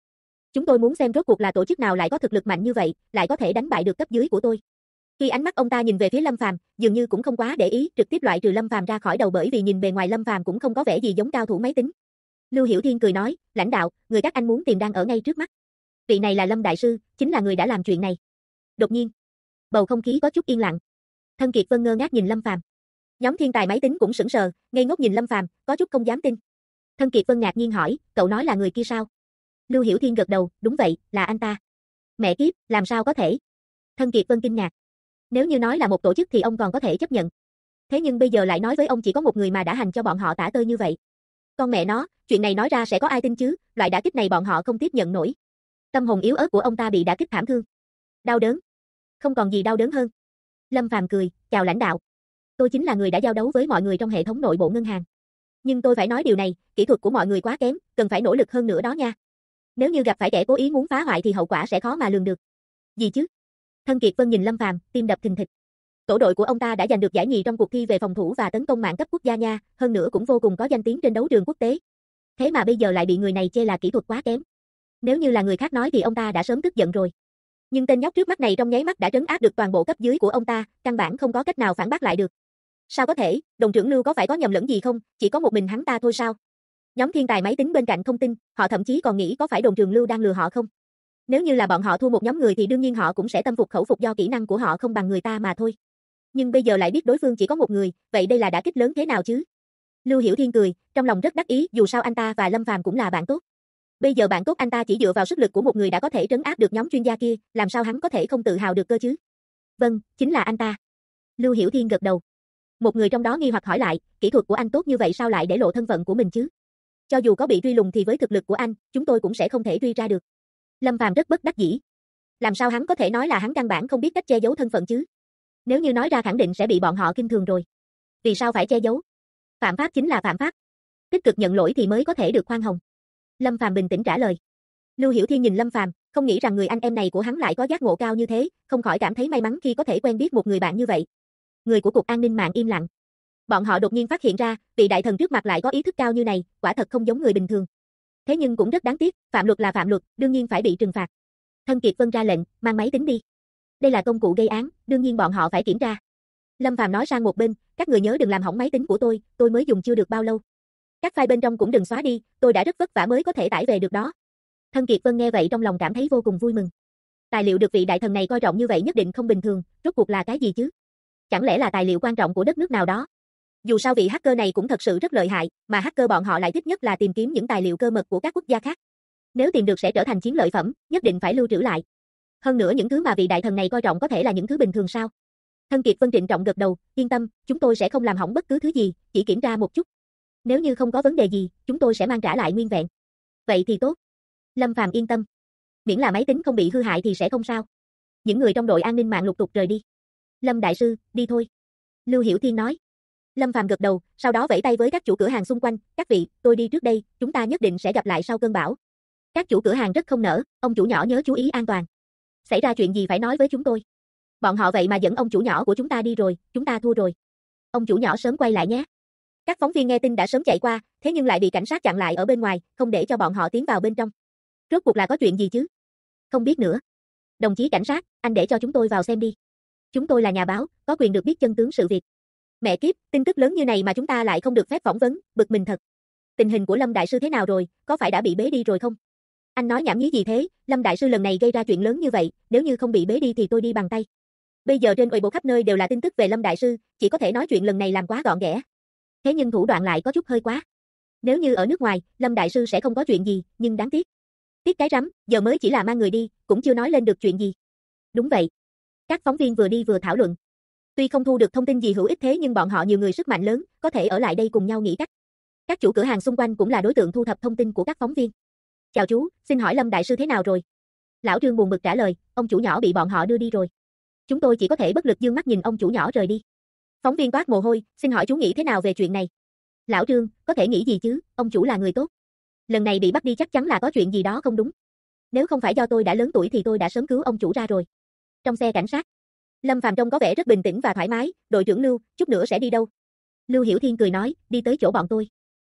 Chúng tôi muốn xem rốt cuộc là tổ chức nào lại có thực lực mạnh như vậy, lại có thể đánh bại được cấp dưới của tôi. Khi ánh mắt ông ta nhìn về phía Lâm Phàm, dường như cũng không quá để ý, trực tiếp loại trừ Lâm Phàm ra khỏi đầu bởi vì nhìn bề ngoài Lâm Phàm cũng không có vẻ gì giống cao thủ máy tính. Lưu Hiểu Thiên cười nói, lãnh đạo, người các anh muốn tìm đang ở ngay trước mắt. Vị này là Lâm đại sư, chính là người đã làm chuyện này. Đột nhiên, bầu không khí có chút yên lặng. Thân Kiệt Vân ngơ ngác nhìn Lâm Phàm. Nhóm thiên tài máy tính cũng sững sờ, ngây ngốc nhìn Lâm Phàm, có chút không dám tin. Thân Kiệt Vân ngạc nhiên hỏi, cậu nói là người kia sao? Lưu Hiểu Thiên gật đầu, đúng vậy, là anh ta. Mẹ kiếp, làm sao có thể? Thân Kiệt Vân kinh ngạc. Nếu như nói là một tổ chức thì ông còn có thể chấp nhận. Thế nhưng bây giờ lại nói với ông chỉ có một người mà đã hành cho bọn họ tả tơi như vậy. Con mẹ nó, chuyện này nói ra sẽ có ai tin chứ, loại đả kích này bọn họ không tiếp nhận nổi. Tâm hồn yếu ớt của ông ta bị đả kích thảm thương. Đau đớn. Không còn gì đau đớn hơn. Lâm Phàm cười, chào lãnh đạo. Tôi chính là người đã giao đấu với mọi người trong hệ thống nội bộ ngân hàng. Nhưng tôi phải nói điều này, kỹ thuật của mọi người quá kém, cần phải nỗ lực hơn nữa đó nha. Nếu như gặp phải kẻ cố ý muốn phá hoại thì hậu quả sẽ khó mà lường được. Gì chứ? Thân Kiệt Vân nhìn Lâm Phàm, tim đập thình thịch. Tổ đội của ông ta đã giành được giải nhì trong cuộc thi về phòng thủ và tấn công mạng cấp quốc gia nha, hơn nữa cũng vô cùng có danh tiếng trên đấu trường quốc tế. Thế mà bây giờ lại bị người này chê là kỹ thuật quá kém. Nếu như là người khác nói thì ông ta đã sớm tức giận rồi. Nhưng tên nhóc trước mắt này trong nháy mắt đã trấn áp được toàn bộ cấp dưới của ông ta, căn bản không có cách nào phản bác lại được. Sao có thể, đồng trưởng Lưu có phải có nhầm lẫn gì không, chỉ có một mình hắn ta thôi sao? Nhóm thiên tài máy tính bên cạnh không tin, họ thậm chí còn nghĩ có phải đồng trường Lưu đang lừa họ không? Nếu như là bọn họ thua một nhóm người thì đương nhiên họ cũng sẽ tâm phục khẩu phục do kỹ năng của họ không bằng người ta mà thôi. Nhưng bây giờ lại biết đối phương chỉ có một người, vậy đây là đả kích lớn thế nào chứ? Lưu Hiểu Thiên cười, trong lòng rất đắc ý, dù sao anh ta và Lâm Phàm cũng là bạn tốt. Bây giờ bạn tốt anh ta chỉ dựa vào sức lực của một người đã có thể trấn áp được nhóm chuyên gia kia, làm sao hắn có thể không tự hào được cơ chứ? Vâng, chính là anh ta. Lưu Hiểu Thiên gật đầu. Một người trong đó nghi hoặc hỏi lại, kỹ thuật của anh tốt như vậy sao lại để lộ thân phận của mình chứ? Cho dù có bị truy lùng thì với thực lực của anh, chúng tôi cũng sẽ không thể truy ra được. Lâm Phàm rất bất đắc dĩ. Làm sao hắn có thể nói là hắn căn bản không biết cách che giấu thân phận chứ? Nếu như nói ra khẳng định sẽ bị bọn họ kinh thường rồi. Vì sao phải che giấu? Phạm pháp chính là phạm pháp. Tích cực nhận lỗi thì mới có thể được khoan hồng. Lâm Phàm bình tĩnh trả lời. Lưu Hiểu Thiên nhìn Lâm Phàm, không nghĩ rằng người anh em này của hắn lại có giác ngộ cao như thế, không khỏi cảm thấy may mắn khi có thể quen biết một người bạn như vậy. Người của Cục An ninh mạng im lặng. Bọn họ đột nhiên phát hiện ra, vị đại thần trước mặt lại có ý thức cao như này, quả thật không giống người bình thường. Thế nhưng cũng rất đáng tiếc, phạm luật là phạm luật, đương nhiên phải bị trừng phạt. Thân Kiệt Vân ra lệnh, mang máy tính đi. Đây là công cụ gây án, đương nhiên bọn họ phải kiểm tra. Lâm Phàm nói sang một bên, các người nhớ đừng làm hỏng máy tính của tôi mới dùng chưa được bao lâu. Các file bên trong cũng đừng xóa đi, tôi đã rất vất vả mới có thể tải về được đó. Thân Kiệt Vân nghe vậy trong lòng cảm thấy vô cùng vui mừng. Tài liệu được vị đại thần này coi trọng như vậy nhất định không bình thường, rốt cuộc là cái gì chứ? Chẳng lẽ là tài liệu quan trọng của đất nước nào đó? Dù sao vị hacker này cũng thật sự rất lợi hại, mà hacker bọn họ lại thích nhất là tìm kiếm những tài liệu cơ mật của các quốc gia khác. Nếu tìm được sẽ trở thành chiến lợi phẩm, nhất định phải lưu trữ lại. Hơn nữa những thứ mà vị đại thần này coi trọng có thể là những thứ bình thường sao? Thân Kiệt Vân trịnh trọng gật đầu, yên tâm, chúng tôi sẽ không làm hỏng bất cứ thứ gì, chỉ kiểm tra một chút. Nếu như không có vấn đề gì, chúng tôi sẽ mang trả lại nguyên vẹn. Vậy thì tốt. Lâm Phàm yên tâm. Miễn là máy tính không bị hư hại thì sẽ không sao. Những người trong đội an ninh mạng lục tục rời đi. Lâm đại sư, đi thôi. Lưu Hiểu Thiên nói. Lâm Phàm gật đầu, sau đó vẫy tay với các chủ cửa hàng xung quanh, các vị, tôi đi trước đây, chúng ta nhất định sẽ gặp lại sau cơn bão. Các chủ cửa hàng rất không nỡ, ông chủ nhỏ nhớ chú ý an toàn. Xảy ra chuyện gì phải nói với chúng tôi. Bọn họ vậy mà dẫn ông chủ nhỏ của chúng ta đi rồi, chúng ta thua rồi. Ông chủ nhỏ sớm quay lại nhé. Các phóng viên nghe tin đã sớm chạy qua, thế nhưng lại bị cảnh sát chặn lại ở bên ngoài, không để cho bọn họ tiến vào bên trong. Rốt cuộc là có chuyện gì chứ? Không biết nữa. Đồng chí cảnh sát, anh để cho chúng tôi vào xem đi. Chúng tôi là nhà báo, có quyền được biết chân tướng sự việc. Mẹ kiếp, tin tức lớn như này mà chúng ta lại không được phép phỏng vấn, bực mình thật. Tình hình của Lâm đại sư thế nào rồi, có phải đã bị bế đi rồi không? Anh nói nhảm nhí gì thế, Lâm đại sư lần này gây ra chuyện lớn như vậy, nếu như không bị bế đi thì tôi đi bằng tay. Bây giờ trên Weibo khắp nơi đều là tin tức về Lâm đại sư, chỉ có thể nói chuyện lần này làm quá gọn ghẽ. Thế nhưng thủ đoạn lại có chút hơi quá. Nếu như ở nước ngoài, Lâm đại sư sẽ không có chuyện gì, nhưng đáng tiếc. Tiếc cái rắm, giờ mới chỉ là mang người đi, cũng chưa nói lên được chuyện gì. Đúng vậy. Các phóng viên vừa đi vừa thảo luận. Tuy không thu được thông tin gì hữu ích thế nhưng bọn họ nhiều người sức mạnh lớn, có thể ở lại đây cùng nhau nghĩ cách. Các chủ cửa hàng xung quanh cũng là đối tượng thu thập thông tin của các phóng viên. Chào chú, xin hỏi Lâm đại sư thế nào rồi? Lão Trương buồn bực trả lời, ông chủ nhỏ bị bọn họ đưa đi rồi. Chúng tôi chỉ có thể bất lực dương mắt nhìn ông chủ nhỏ rời đi. Phóng viên toát mồ hôi, xin hỏi chú nghĩ thế nào về chuyện này? Lão Trương, có thể nghĩ gì chứ, ông chủ là người tốt. Lần này bị bắt đi chắc chắn là có chuyện gì đó không đúng. Nếu không phải do tôi đã lớn tuổi thì tôi đã sớm cứu ông chủ ra rồi. Trong xe cảnh sát, Lâm Phàm trông có vẻ rất bình tĩnh và thoải mái, đội trưởng Lưu, chút nữa sẽ đi đâu? Lưu Hiểu Thiên cười nói, đi tới chỗ bọn tôi.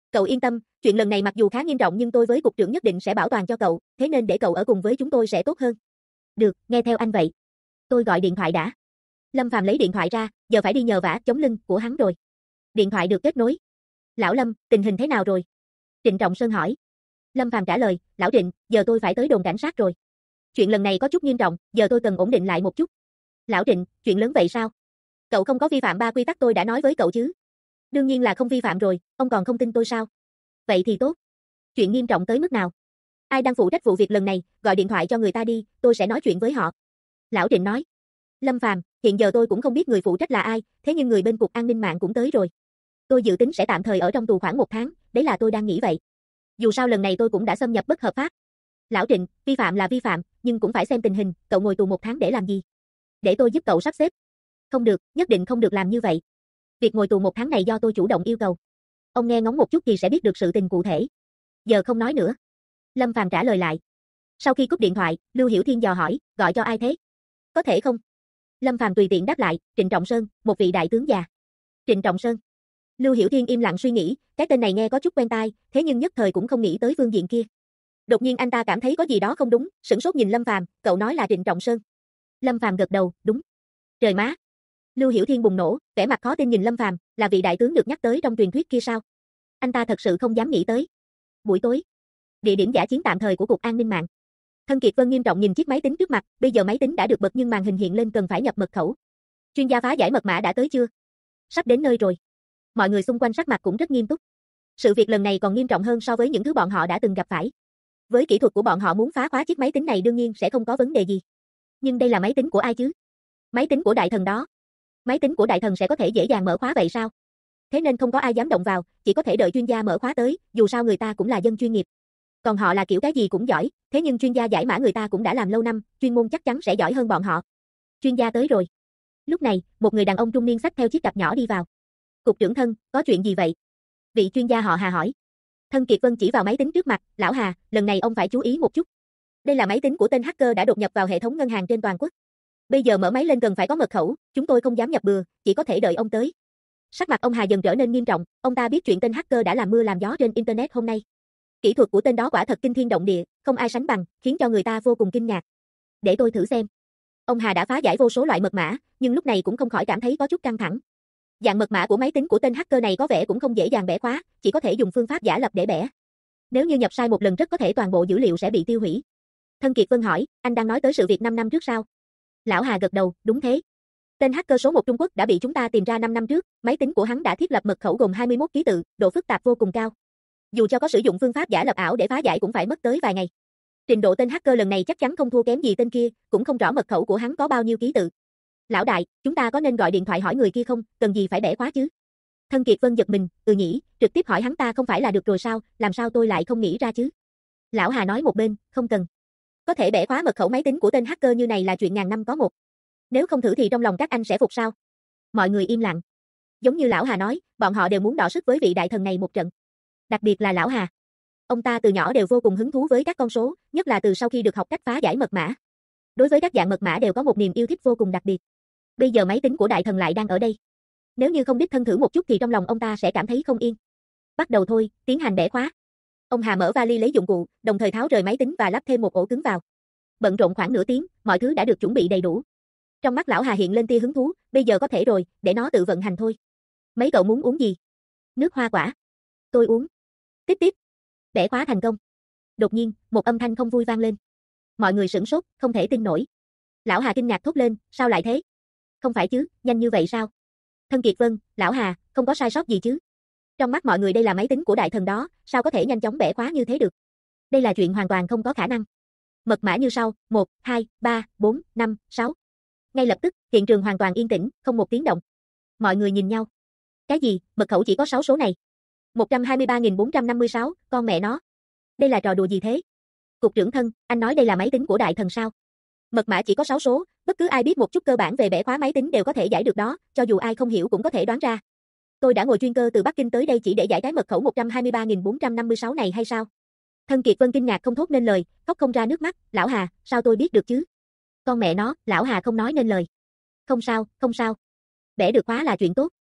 Cậu yên tâm, chuyện lần này mặc dù khá nghiêm trọng nhưng tôi với cục trưởng nhất định sẽ bảo toàn cho cậu, thế nên để cậu ở cùng với chúng tôi sẽ tốt hơn. Được, nghe theo anh vậy. Tôi gọi điện thoại đã. Lâm Phàm lấy điện thoại ra, giờ phải đi nhờ vả chống lưng của hắn rồi. Điện thoại được kết nối. Lão Lâm, tình hình thế nào rồi? Trịnh Trọng Sơn hỏi. Lâm Phàm trả lời, lão Trịnh, giờ tôi phải tới đồn cảnh sát rồi. Chuyện lần này có chút nghiêm trọng, giờ tôi cần ổn định lại một chút. Lão Trịnh, chuyện lớn vậy sao? Cậu không có vi phạm 3 quy tắc tôi đã nói với cậu chứ? Đương nhiên là không vi phạm rồi, ông còn không tin tôi sao? Vậy thì tốt. Chuyện nghiêm trọng tới mức nào? Ai đang phụ trách vụ việc lần này, gọi điện thoại cho người ta đi, tôi sẽ nói chuyện với họ. Lão Trịnh nói. Lâm Phàm, hiện giờ tôi cũng không biết người phụ trách là ai, thế nhưng người bên cục an ninh mạng cũng tới rồi. Tôi dự tính sẽ tạm thời ở trong tù khoảng 1 tháng, đấy là tôi đang nghĩ vậy. Dù sao lần này tôi cũng đã xâm nhập bất hợp pháp. Lão Trịnh, vi phạm là vi phạm, nhưng cũng phải xem tình hình, cậu ngồi tù 1 tháng để làm gì? Để tôi giúp cậu sắp xếp. Không được, nhất định không được làm như vậy. Việc ngồi tù 1 tháng này do tôi chủ động yêu cầu. Ông nghe ngóng một chút thì sẽ biết được sự tình cụ thể. Giờ không nói nữa. Lâm Phàm trả lời lại. Sau khi cúp điện thoại, Lưu Hiểu Thiên dò hỏi, gọi cho ai thế? Có thể không? Lâm Phàm tùy tiện đáp lại, Trịnh Trọng Sơn, một vị đại tướng già. Trịnh Trọng Sơn. Lưu Hiểu Thiên im lặng suy nghĩ, cái tên này nghe có chút quen tai, thế nhưng nhất thời cũng không nghĩ tới phương diện kia. Đột nhiên anh ta cảm thấy có gì đó không đúng, sửng sốt nhìn Lâm Phàm, cậu nói là Trịnh Trọng Sơn. Lâm Phàm gật đầu, đúng. Trời má. Lưu Hiểu Thiên bùng nổ, vẻ mặt khó tin nhìn Lâm Phàm, là vị đại tướng được nhắc tới trong truyền thuyết kia sao? Anh ta thật sự không dám nghĩ tới. Buổi tối. Địa điểm giả chiến tạm thời của cục an ninh mạng. Thân Kiệt Vân nghiêm trọng nhìn chiếc máy tính trước mặt, bây giờ máy tính đã được bật nhưng màn hình hiện lên cần phải nhập mật khẩu. Chuyên gia phá giải mật mã đã tới chưa? Sắp đến nơi rồi. Mọi người xung quanh sắc mặt cũng rất nghiêm túc. Sự việc lần này còn nghiêm trọng hơn so với những thứ bọn họ đã từng gặp phải. Với kỹ thuật của bọn họ muốn phá khóa chiếc máy tính này đương nhiên sẽ không có vấn đề gì. Nhưng đây là máy tính của ai chứ? Máy tính của đại thần đó. Máy tính của đại thần sẽ có thể dễ dàng mở khóa vậy sao? Thế nên không có ai dám động vào, chỉ có thể đợi chuyên gia mở khóa tới, dù sao người ta cũng là dân chuyên nghiệp. Còn họ là kiểu cái gì cũng giỏi, thế nhưng chuyên gia giải mã người ta cũng đã làm lâu năm, chuyên môn chắc chắn sẽ giỏi hơn bọn họ. Chuyên gia tới rồi. Lúc này, một người đàn ông trung niên xách theo chiếc cặp nhỏ đi vào. Cục trưởng Thân, có chuyện gì vậy? Vị chuyên gia họ Hà hỏi. Thân Kiệt Vân chỉ vào máy tính trước mặt, lão Hà, lần này ông phải chú ý một chút. Đây là máy tính của tên hacker đã đột nhập vào hệ thống ngân hàng trên toàn quốc. Bây giờ mở máy lên cần phải có mật khẩu, chúng tôi không dám nhập bừa, chỉ có thể đợi ông tới. Sắc mặt ông Hà dần trở nên nghiêm trọng, ông ta biết chuyện tên hacker đã làm mưa làm gió trên internet hôm nay. Kỹ thuật của tên đó quả thật kinh thiên động địa, không ai sánh bằng, khiến cho người ta vô cùng kinh ngạc. Để tôi thử xem. Ông Hà đã phá giải vô số loại mật mã, nhưng lúc này cũng không khỏi cảm thấy có chút căng thẳng. Dạng mật mã của máy tính của tên hacker này có vẻ cũng không dễ dàng bẻ khóa, chỉ có thể dùng phương pháp giả lập để bẻ. Nếu như nhập sai một lần rất có thể toàn bộ dữ liệu sẽ bị tiêu hủy. Thân Kiệt Vân hỏi, anh đang nói tới sự việc 5 năm trước sao? Lão Hà gật đầu, đúng thế. Tên hacker số 1 Trung Quốc đã bị chúng ta tìm ra 5 năm trước, máy tính của hắn đã thiết lập mật khẩu gồm 21 ký tự, độ phức tạp vô cùng cao. Dù cho có sử dụng phương pháp giả lập ảo để phá giải cũng phải mất tới vài ngày. Trình độ tên hacker lần này chắc chắn không thua kém gì tên kia, cũng không rõ mật khẩu của hắn có bao nhiêu ký tự. Lão đại, chúng ta có nên gọi điện thoại hỏi người kia không, cần gì phải bẻ khóa chứ? Thân Kiệt Vân giật mình, nhỉ, trực tiếp hỏi hắn ta không phải là được rồi sao, làm sao tôi lại không nghĩ ra chứ? Lão Hà nói một bên, không cần. Có thể bẻ khóa mật khẩu máy tính của tên hacker như này là chuyện ngàn năm có một. Nếu không thử thì trong lòng các anh sẽ phục sao? Mọi người im lặng. Giống như Lão Hà nói, bọn họ đều muốn đọ sức với vị đại thần này một trận. Đặc biệt là Lão Hà. Ông ta từ nhỏ đều vô cùng hứng thú với các con số, nhất là từ sau khi được học cách phá giải mật mã. Đối với các dạng mật mã đều có một niềm yêu thích vô cùng đặc biệt. Bây giờ máy tính của đại thần lại đang ở đây. Nếu như không đích thân thử một chút thì trong lòng ông ta sẽ cảm thấy không yên. Bắt đầu thôi, tiến hành bẻ khóa. Ông Hà mở vali lấy dụng cụ, đồng thời tháo rời máy tính và lắp thêm một ổ cứng vào. Bận rộn khoảng nửa tiếng, mọi thứ đã được chuẩn bị đầy đủ. Trong mắt Lão Hà hiện lên tia hứng thú, bây giờ có thể rồi, để nó tự vận hành thôi. Mấy cậu muốn uống gì? Nước hoa quả. Tôi uống. Tiếp tiếp. Bẻ khóa thành công. Đột nhiên, một âm thanh không vui vang lên. Mọi người sửng sốt, không thể tin nổi. Lão Hà kinh ngạc thốt lên, sao lại thế? Không phải chứ, nhanh như vậy sao? Thân Kiệt Vân, Lão Hà, không có sai sót gì chứ? Trong mắt mọi người đây là máy tính của đại thần đó, sao có thể nhanh chóng bẻ khóa như thế được? Đây là chuyện hoàn toàn không có khả năng. Mật mã như sau, 1, 2, 3, 4, 5, 6. Ngay lập tức, hiện trường hoàn toàn yên tĩnh, không một tiếng động. Mọi người nhìn nhau. Cái gì, mật khẩu chỉ có 6 số này? 123.456, con mẹ nó. Đây là trò đùa gì thế? Cục trưởng Thân, anh nói đây là máy tính của đại thần sao? Mật mã chỉ có 6 số, bất cứ ai biết một chút cơ bản về bẻ khóa máy tính đều có thể giải được đó, cho dù ai không hiểu cũng có thể đoán ra. Tôi đã ngồi chuyên cơ từ Bắc Kinh tới đây chỉ để giải cái mật khẩu 123.456 này hay sao? Thân Kiệt Vân kinh ngạc không thốt nên lời, khóc không ra nước mắt, Lão Hà, sao tôi biết được chứ? Con mẹ nó, Lão Hà không nói nên lời. Không sao, không sao. Bẻ được khóa là chuyện tốt.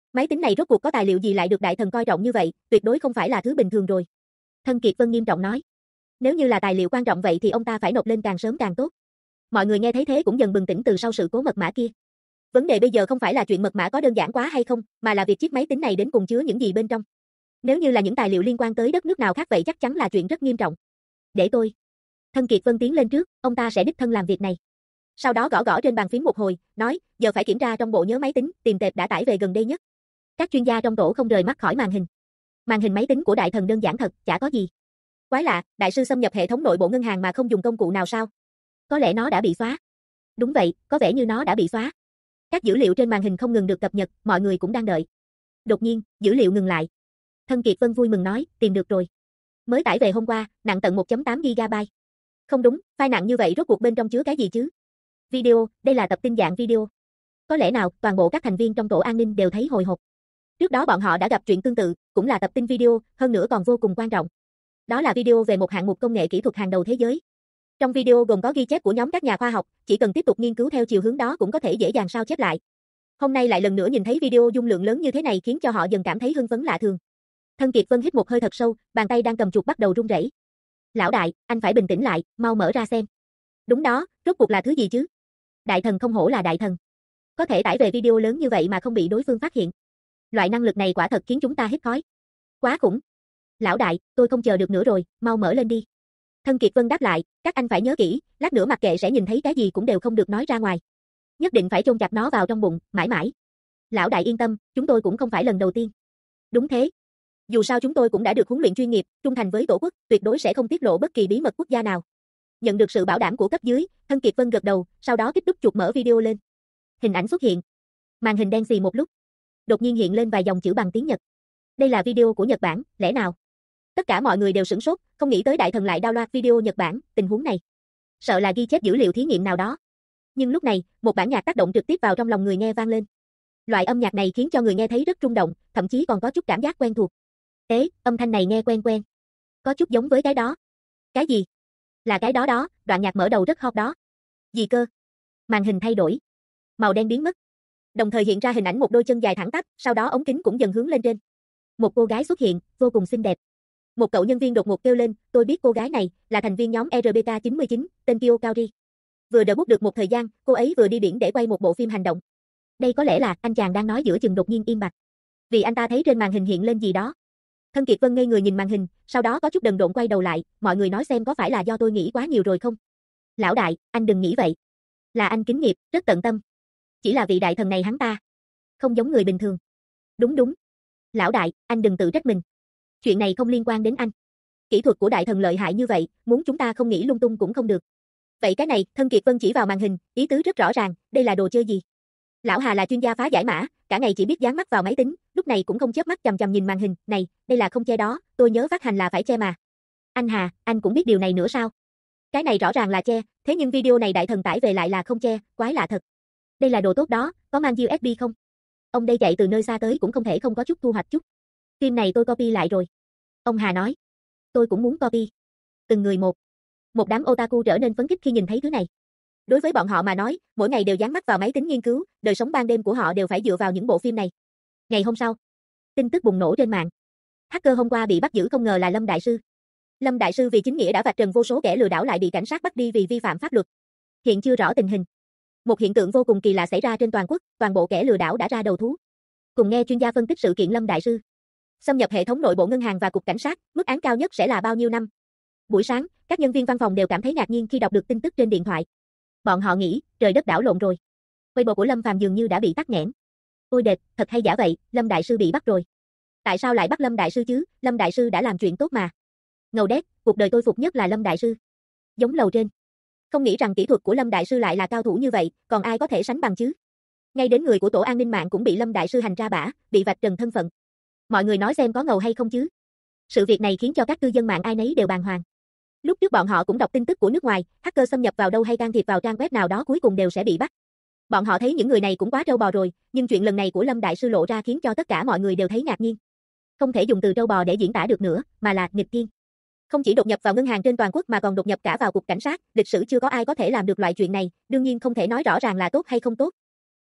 Máy tính này rốt cuộc có tài liệu gì lại được đại thần coi trọng như vậy, tuyệt đối không phải là thứ bình thường rồi. Thân Kiệt Vân nghiêm trọng nói. Nếu như là tài liệu quan trọng vậy thì ông ta phải nộp lên càng sớm càng tốt. Mọi người nghe thấy thế cũng dần bừng tỉnh từ sau sự cố mật mã kia. Vấn đề bây giờ không phải là chuyện mật mã có đơn giản quá hay không, mà là việc chiếc máy tính này đến cùng chứa những gì bên trong. Nếu như là những tài liệu liên quan tới đất nước nào khác vậy chắc chắn là chuyện rất nghiêm trọng. Để tôi. Thân Kiệt Vân tiến lên trước, ông ta sẽ đích thân làm việc này. Sau đó gõ gõ trên bàn phím một hồi, nói, giờ phải kiểm tra trong bộ nhớ máy tính, tìm tệp đã tải về gần đây nhất. Các chuyên gia trong tổ không rời mắt khỏi màn hình. Màn hình máy tính của đại thần đơn giản thật, chả có gì. Quái lạ, đại sư xâm nhập hệ thống nội bộ ngân hàng mà không dùng công cụ nào sao? Có lẽ nó đã bị xóa. Đúng vậy, có vẻ như nó đã bị xóa. Các dữ liệu trên màn hình không ngừng được cập nhật, mọi người cũng đang đợi. Đột nhiên, dữ liệu ngừng lại. Thân Kiệt Vân vui mừng nói, tìm được rồi. Mới tải về hôm qua, nặng tận 1.8 GB. Không đúng, file nặng như vậy rốt cuộc bên trong chứa cái gì chứ? Video, đây là tập tin dạng video. Có lẽ nào, toàn bộ các thành viên trong tổ an ninh đều thấy hồi hộp. Trước đó bọn họ đã gặp chuyện tương tự, cũng là tập tin video, hơn nữa còn vô cùng quan trọng. Đó là video về một hạng mục công nghệ kỹ thuật hàng đầu thế giới. Trong video gồm có ghi chép của nhóm các nhà khoa học, chỉ cần tiếp tục nghiên cứu theo chiều hướng đó cũng có thể dễ dàng sao chép lại. Hôm nay lại lần nữa nhìn thấy video dung lượng lớn như thế này khiến cho họ dần cảm thấy hưng phấn lạ thường. Thân Kiệt Vân hít một hơi thật sâu, bàn tay đang cầm chuột bắt đầu run rẩy. Lão đại, anh phải bình tĩnh lại, mau mở ra xem. Đúng đó, rốt cuộc là thứ gì chứ? Đại thần không hổ là đại thần. Có thể tải về video lớn như vậy mà không bị đối phương phát hiện. Loại năng lực này quả thật khiến chúng ta hít khói. Quá khủng. Lão đại, tôi không chờ được nữa rồi, mau mở lên đi. Thân Kiệt Vân đáp lại, các anh phải nhớ kỹ, lát nữa mặc kệ sẽ nhìn thấy cái gì cũng đều không được nói ra ngoài. Nhất định phải chôn chặt nó vào trong bụng, mãi mãi. Lão đại yên tâm, chúng tôi cũng không phải lần đầu tiên. Đúng thế. Dù sao chúng tôi cũng đã được huấn luyện chuyên nghiệp, trung thành với tổ quốc, tuyệt đối sẽ không tiết lộ bất kỳ bí mật quốc gia nào. Nhận được sự bảo đảm của cấp dưới, Thân Kiệt Vân gật đầu, sau đó tiếp tục chuột mở video lên. Hình ảnh xuất hiện. Màn hình đen xì một lúc. Đột nhiên hiện lên vài dòng chữ bằng tiếng Nhật. Đây là video của Nhật Bản, lẽ nào? Tất cả mọi người đều sửng sốt, không nghĩ tới đại thần lại download video Nhật Bản, tình huống này. Sợ là ghi chép dữ liệu thí nghiệm nào đó. Nhưng lúc này, một bản nhạc tác động trực tiếp vào trong lòng người nghe vang lên. Loại âm nhạc này khiến cho người nghe thấy rất rung động, thậm chí còn có chút cảm giác quen thuộc. Ế, âm thanh này nghe quen quen. Có chút giống với cái đó. Cái gì? Là cái đó đó, đoạn nhạc mở đầu rất hot đó. Gì cơ? Màn hình thay đổi. Màu đen biến mất. Đồng thời hiện ra hình ảnh một đôi chân dài thẳng tắp, sau đó ống kính cũng dần hướng lên trên. Một cô gái xuất hiện, vô cùng xinh đẹp. Một cậu nhân viên đột ngột kêu lên, tôi biết cô gái này, là thành viên nhóm RBK99, tên Kyo Kaori. Vừa debut được một thời gian, cô ấy vừa đi biển để quay một bộ phim hành động. Đây có lẽ là, anh chàng đang nói giữa chừng đột nhiên im bặt. Vì anh ta thấy trên màn hình hiện lên gì đó. Thân Kiệt Vân ngây người nhìn màn hình, sau đó có chút đần độn quay đầu lại, mọi người nói xem có phải là do tôi nghĩ quá nhiều rồi không? Lão đại, anh đừng nghĩ vậy. Là anh kính nghiệp, rất tận tâm. Chỉ là vị đại thần này hắn ta. Không giống người bình thường. Đúng đúng. Lão đại, anh đừng tự trách mình. Chuyện này không liên quan đến anh. Kỹ thuật của đại thần lợi hại như vậy, muốn chúng ta không nghĩ lung tung cũng không được. Vậy cái này, Thân Kiệt Vân chỉ vào màn hình, ý tứ rất rõ ràng, đây là đồ chơi gì? Lão Hà là chuyên gia phá giải mã, cả ngày chỉ biết dán mắt vào máy tính, lúc này cũng không chớp mắt chằm chằm nhìn màn hình, này, đây là không che đó, tôi nhớ phát hành là phải che mà. Anh Hà, anh cũng biết điều này nữa sao? Cái này rõ ràng là che, thế nhưng video này đại thần tải về lại là không che, quái lạ thật. Đây là đồ tốt đó, có mang USB không? Ông đây chạy từ nơi xa tới cũng không thể không có chút thu hoạch chút. Phim này tôi copy lại rồi. Ông Hà nói. Tôi cũng muốn copy. Từng người một. Một đám otaku trở nên phấn khích khi nhìn thấy thứ này. Đối với bọn họ mà nói, mỗi ngày đều dán mắt vào máy tính nghiên cứu, đời sống ban đêm của họ đều phải dựa vào những bộ phim này. Ngày hôm sau, tin tức bùng nổ trên mạng. Hacker hôm qua bị bắt giữ không ngờ là Lâm Đại Sư. Lâm Đại Sư vì chính nghĩa đã vạch trần vô số kẻ lừa đảo lại bị cảnh sát bắt đi vì vi phạm pháp luật. Hiện chưa rõ tình hình. Một hiện tượng vô cùng kỳ lạ xảy ra trên toàn quốc, toàn bộ kẻ lừa đảo đã ra đầu thú. Cùng nghe chuyên gia phân tích sự kiện Lâm Đại Sư. Xâm nhập hệ thống nội bộ ngân hàng và cục cảnh sát, mức án cao nhất sẽ là bao nhiêu năm? Buổi sáng, các nhân viên văn phòng đều cảm thấy ngạc nhiên khi đọc được tin tức trên điện thoại. Bọn họ nghĩ, trời đất đảo lộn rồi. Weibo của Lâm Phàm dường như đã bị tắc nghẽn. Ôi đệt, thật hay giả vậy, Lâm Đại Sư bị bắt rồi. Tại sao lại bắt Lâm Đại Sư chứ, Lâm Đại Sư đã làm chuyện tốt mà. Ngầu đét, cuộc đời tôi phục nhất là Lâm Đại Sư. Giống lầu trên. Không nghĩ rằng kỹ thuật của Lâm Đại Sư lại là cao thủ như vậy, còn ai có thể sánh bằng chứ? Ngay đến người của tổ an ninh mạng cũng bị Lâm Đại Sư hành ra bả, bị vạch trần thân phận. Mọi người nói xem có ngầu hay không chứ? Sự việc này khiến cho các cư dân mạng ai nấy đều bàng hoàng. Lúc trước bọn họ cũng đọc tin tức của nước ngoài, hacker xâm nhập vào đâu hay can thiệp vào trang web nào đó cuối cùng đều sẽ bị bắt. Bọn họ thấy những người này cũng quá trâu bò rồi, nhưng chuyện lần này của Lâm Đại Sư lộ ra khiến cho tất cả mọi người đều thấy ngạc nhiên. Không thể dùng từ trâu bò để diễn tả được nữa, mà là nghịch thiên. Không chỉ đột nhập vào ngân hàng trên toàn quốc mà còn đột nhập cả vào cục cảnh sát, lịch sử chưa có ai có thể làm được loại chuyện này, đương nhiên không thể nói rõ ràng là tốt hay không tốt.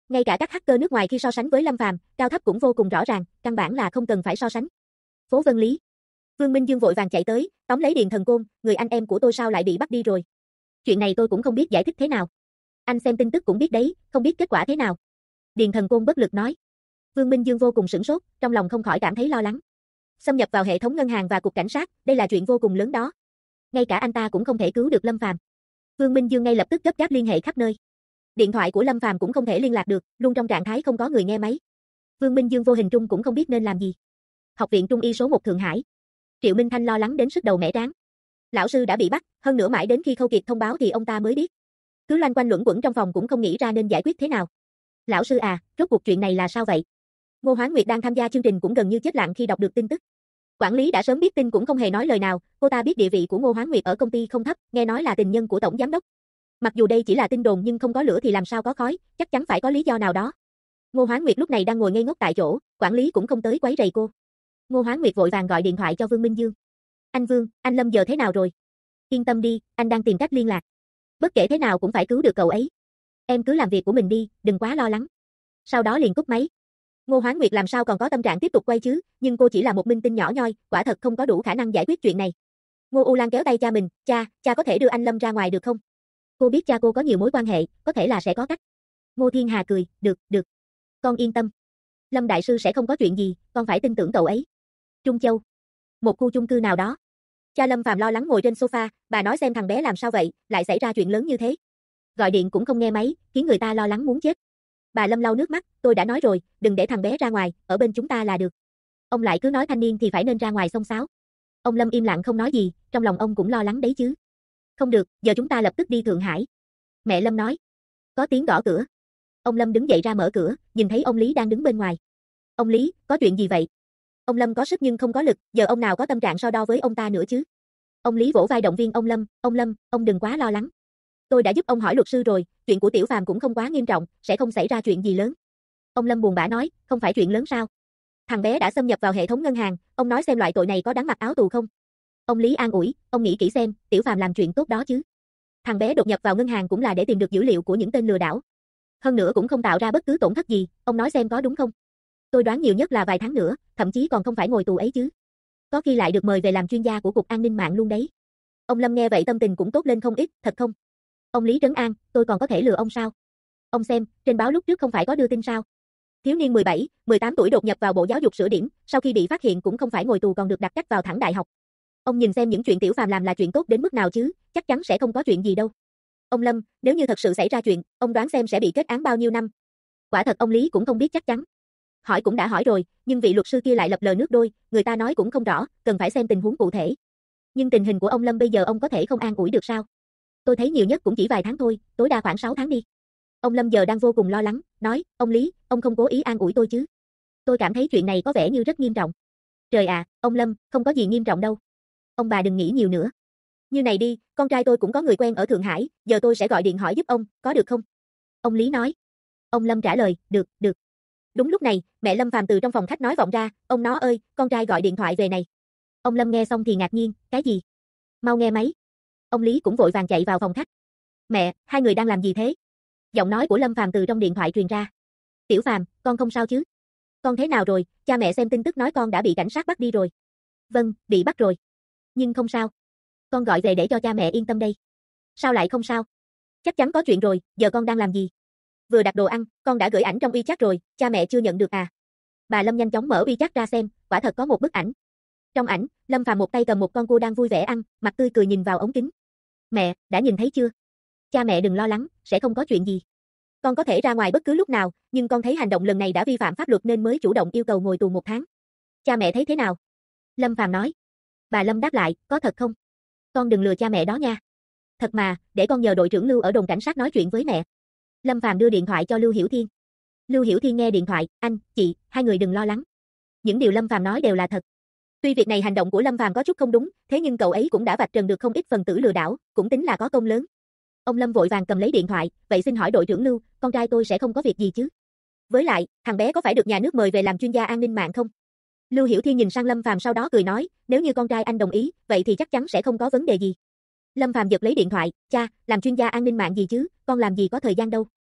Ngay cả các hacker nước ngoài khi so sánh với Lâm Phàm, cao thấp cũng vô cùng rõ ràng, căn bản là không cần phải so sánh. Phố Vân Lý. Vương Minh Dương vội vàng chạy tới, tóm lấy Điền Thần Côn, người anh em của tôi sao lại bị bắt đi rồi? Chuyện này tôi cũng không biết giải thích thế nào. Anh xem tin tức cũng biết đấy, không biết kết quả thế nào. Điền Thần Côn bất lực nói. Vương Minh Dương vô cùng sửng sốt, trong lòng không khỏi cảm thấy lo lắng. Xâm nhập vào hệ thống ngân hàng và cục cảnh sát, đây là chuyện vô cùng lớn đó. Ngay cả anh ta cũng không thể cứu được Lâm Phàm. Vương Minh Dương ngay lập tức gấp gáp liên hệ khắp nơi. Điện thoại của Lâm Phàm cũng không thể liên lạc được, luôn trong trạng thái không có người nghe máy. Vương Minh Dương vô hình trung cũng không biết nên làm gì. Học viện Trung y số 1 Thượng Hải. Triệu Minh Thanh lo lắng đến sức đầu mẻ trán. Lão sư đã bị bắt, hơn nữa mãi đến khi Khâu Kiệt thông báo thì ông ta mới biết. Cứ loanh quanh luẩn quẩn trong phòng cũng không nghĩ ra nên giải quyết thế nào. Lão sư à, rốt cuộc chuyện này là sao vậy? Ngô Hoán Nguyệt đang tham gia chương trình cũng gần như chết lặng khi đọc được tin tức. Quản lý đã sớm biết tin cũng không hề nói lời nào, cô ta biết địa vị của Ngô Hoán Nguyệt ở công ty không thấp, nghe nói là tình nhân của tổng giám đốc. Mặc dù đây chỉ là tin đồn nhưng không có lửa thì làm sao có khói, chắc chắn phải có lý do nào đó. Ngô Hoán Nguyệt lúc này đang ngồi ngây ngốc tại chỗ, quản lý cũng không tới quấy rầy cô. Ngô Hoán Nguyệt vội vàng gọi điện thoại cho Vương Minh Dương. Anh Vương, anh Lâm giờ thế nào rồi? Yên tâm đi, anh đang tìm cách liên lạc. Bất kể thế nào cũng phải cứu được cậu ấy. Em cứ làm việc của mình đi, đừng quá lo lắng. Sau đó liền cúp máy. Ngô Hoán Nguyệt làm sao còn có tâm trạng tiếp tục quay chứ, nhưng cô chỉ là một minh tinh nhỏ nhoi, quả thật không có đủ khả năng giải quyết chuyện này. Ngô U Lan kéo tay cha mình, cha có thể đưa anh Lâm ra ngoài được không? Cô biết cha cô có nhiều mối quan hệ, có thể là sẽ có cách. Ngô Thiên Hà cười, được. Con yên tâm. Lâm đại sư sẽ không có chuyện gì, con phải tin tưởng cậu ấy. Trung Châu. Một khu chung cư nào đó. Cha Lâm Phàm lo lắng ngồi trên sofa, bà nói xem thằng bé làm sao vậy, lại xảy ra chuyện lớn như thế. Gọi điện cũng không nghe máy, khiến người ta lo lắng muốn chết. Bà Lâm lau nước mắt, tôi đã nói rồi, đừng để thằng bé ra ngoài, ở bên chúng ta là được. Ông lại cứ nói thanh niên thì phải nên ra ngoài xông xáo. Ông Lâm im lặng không nói gì, trong lòng ông cũng lo lắng đấy chứ. Không được, giờ chúng ta lập tức đi Thượng Hải. Mẹ Lâm nói. Có tiếng gõ cửa. Ông Lâm đứng dậy ra mở cửa, nhìn thấy ông Lý đang đứng bên ngoài. Ông Lý, có chuyện gì vậy? Ông Lâm có sức nhưng không có lực, giờ ông nào có tâm trạng so đo với ông ta nữa chứ? Ông Lý vỗ vai động viên ông Lâm, ông đừng quá lo lắng. Tôi đã giúp ông hỏi luật sư rồi, chuyện của Tiểu Phàm cũng không quá nghiêm trọng, sẽ không xảy ra chuyện gì lớn. Ông Lâm buồn bã nói, không phải chuyện lớn sao? Thằng bé đã xâm nhập vào hệ thống ngân hàng, ông nói xem loại tội này có đáng mặc áo tù không? Ông Lý an ủi, ông nghĩ kỹ xem, Tiểu Phàm làm chuyện tốt đó chứ. Thằng bé đột nhập vào ngân hàng cũng là để tìm được dữ liệu của những tên lừa đảo. Hơn nữa cũng không tạo ra bất cứ tổn thất gì, ông nói xem có đúng không? Tôi đoán nhiều nhất là vài tháng nữa, thậm chí còn không phải ngồi tù ấy chứ. Có khi lại được mời về làm chuyên gia của Cục An ninh mạng luôn đấy. Ông Lâm nghe vậy tâm tình cũng tốt lên không ít, thật không? Ông Lý trấn an, tôi còn có thể lừa ông sao? Ông xem, trên báo lúc trước không phải có đưa tin sao? Thiếu niên 17, 18 tuổi đột nhập vào Bộ Giáo dục sửa điểm, sau khi bị phát hiện cũng không phải ngồi tù còn được đặt cách vào thẳng đại học. Ông nhìn xem những chuyện Tiểu Phàm làm là chuyện tốt đến mức nào chứ, chắc chắn sẽ không có chuyện gì đâu. Ông Lâm, nếu như thật sự xảy ra chuyện, ông đoán xem sẽ bị kết án bao nhiêu năm? Quả thật ông Lý cũng không biết chắc chắn. Hỏi cũng đã hỏi rồi, nhưng vị luật sư kia lại lập lờ nước đôi, người ta nói cũng không rõ, cần phải xem tình huống cụ thể. Nhưng tình hình của ông Lâm bây giờ ông có thể không an ủi được sao? Tôi thấy nhiều nhất cũng chỉ vài tháng thôi, tối đa khoảng 6 tháng đi. Ông Lâm giờ đang vô cùng lo lắng, nói, ông Lý, ông không cố ý an ủi tôi chứ? Tôi cảm thấy chuyện này có vẻ như rất nghiêm trọng. Trời ạ, ông Lâm, không có gì nghiêm trọng đâu. Ông bà đừng nghĩ nhiều nữa. Như này đi, con trai tôi cũng có người quen ở Thượng Hải, giờ tôi sẽ gọi điện hỏi giúp ông, có được không? Ông Lý nói. Ông Lâm trả lời, được. Đúng lúc này, mẹ Lâm Phàm từ trong phòng khách nói vọng ra, ông nó ơi, con trai gọi điện thoại về này. Ông Lâm nghe xong thì ngạc nhiên, cái gì? Mau nghe máy. Ông Lý cũng vội vàng chạy vào phòng khách. Mẹ, hai người đang làm gì thế? Giọng nói của Lâm Phàm từ trong điện thoại truyền ra. Tiểu Phàm, con không sao chứ? Con thế nào rồi, cha mẹ xem tin tức nói con đã bị cảnh sát bắt đi rồi. Vâng, bị bắt rồi. Nhưng không sao. Con gọi về để cho cha mẹ yên tâm đây. Sao lại không sao? Chắc chắn có chuyện rồi, giờ con đang làm gì? Vừa đặt đồ ăn, con đã gửi ảnh trong WeChat rồi, cha mẹ chưa nhận được à? Bà Lâm nhanh chóng mở WeChat ra xem, quả thật có một bức ảnh. Trong ảnh, Lâm Phàm một tay cầm một con cua đang vui vẻ ăn, mặt tươi cười nhìn vào ống kính. Mẹ, đã nhìn thấy chưa? Cha mẹ đừng lo lắng, sẽ không có chuyện gì. Con có thể ra ngoài bất cứ lúc nào, nhưng con thấy hành động lần này đã vi phạm pháp luật nên mới chủ động yêu cầu ngồi tù 1 tháng. Cha mẹ thấy thế nào? Lâm Phàm nói. Bà Lâm đáp lại, có thật không? Con đừng lừa cha mẹ đó nha. Thật mà, để con nhờ đội trưởng Lưu ở đồn cảnh sát nói chuyện với mẹ. Lâm Phàm đưa điện thoại cho Lưu Hiểu Thiên. Lưu Hiểu Thiên nghe điện thoại, anh, chị, hai người đừng lo lắng. Những điều Lâm Phàm nói đều là thật. Tuy việc này hành động của Lâm Phàm có chút không đúng, thế nhưng cậu ấy cũng đã vạch trần được không ít phần tử lừa đảo, cũng tính là có công lớn. Ông Lâm vội vàng cầm lấy điện thoại, vậy xin hỏi đội trưởng Lưu, con trai tôi sẽ không có việc gì chứ? Với lại, thằng bé có phải được nhà nước mời về làm chuyên gia an ninh mạng không? Lưu Hiểu Thiên nhìn sang Lâm Phàm sau đó cười nói, nếu như con trai anh đồng ý, vậy thì chắc chắn sẽ không có vấn đề gì. Lâm Phàm giật lấy điện thoại, cha, làm chuyên gia an ninh mạng gì chứ, con làm gì có thời gian đâu.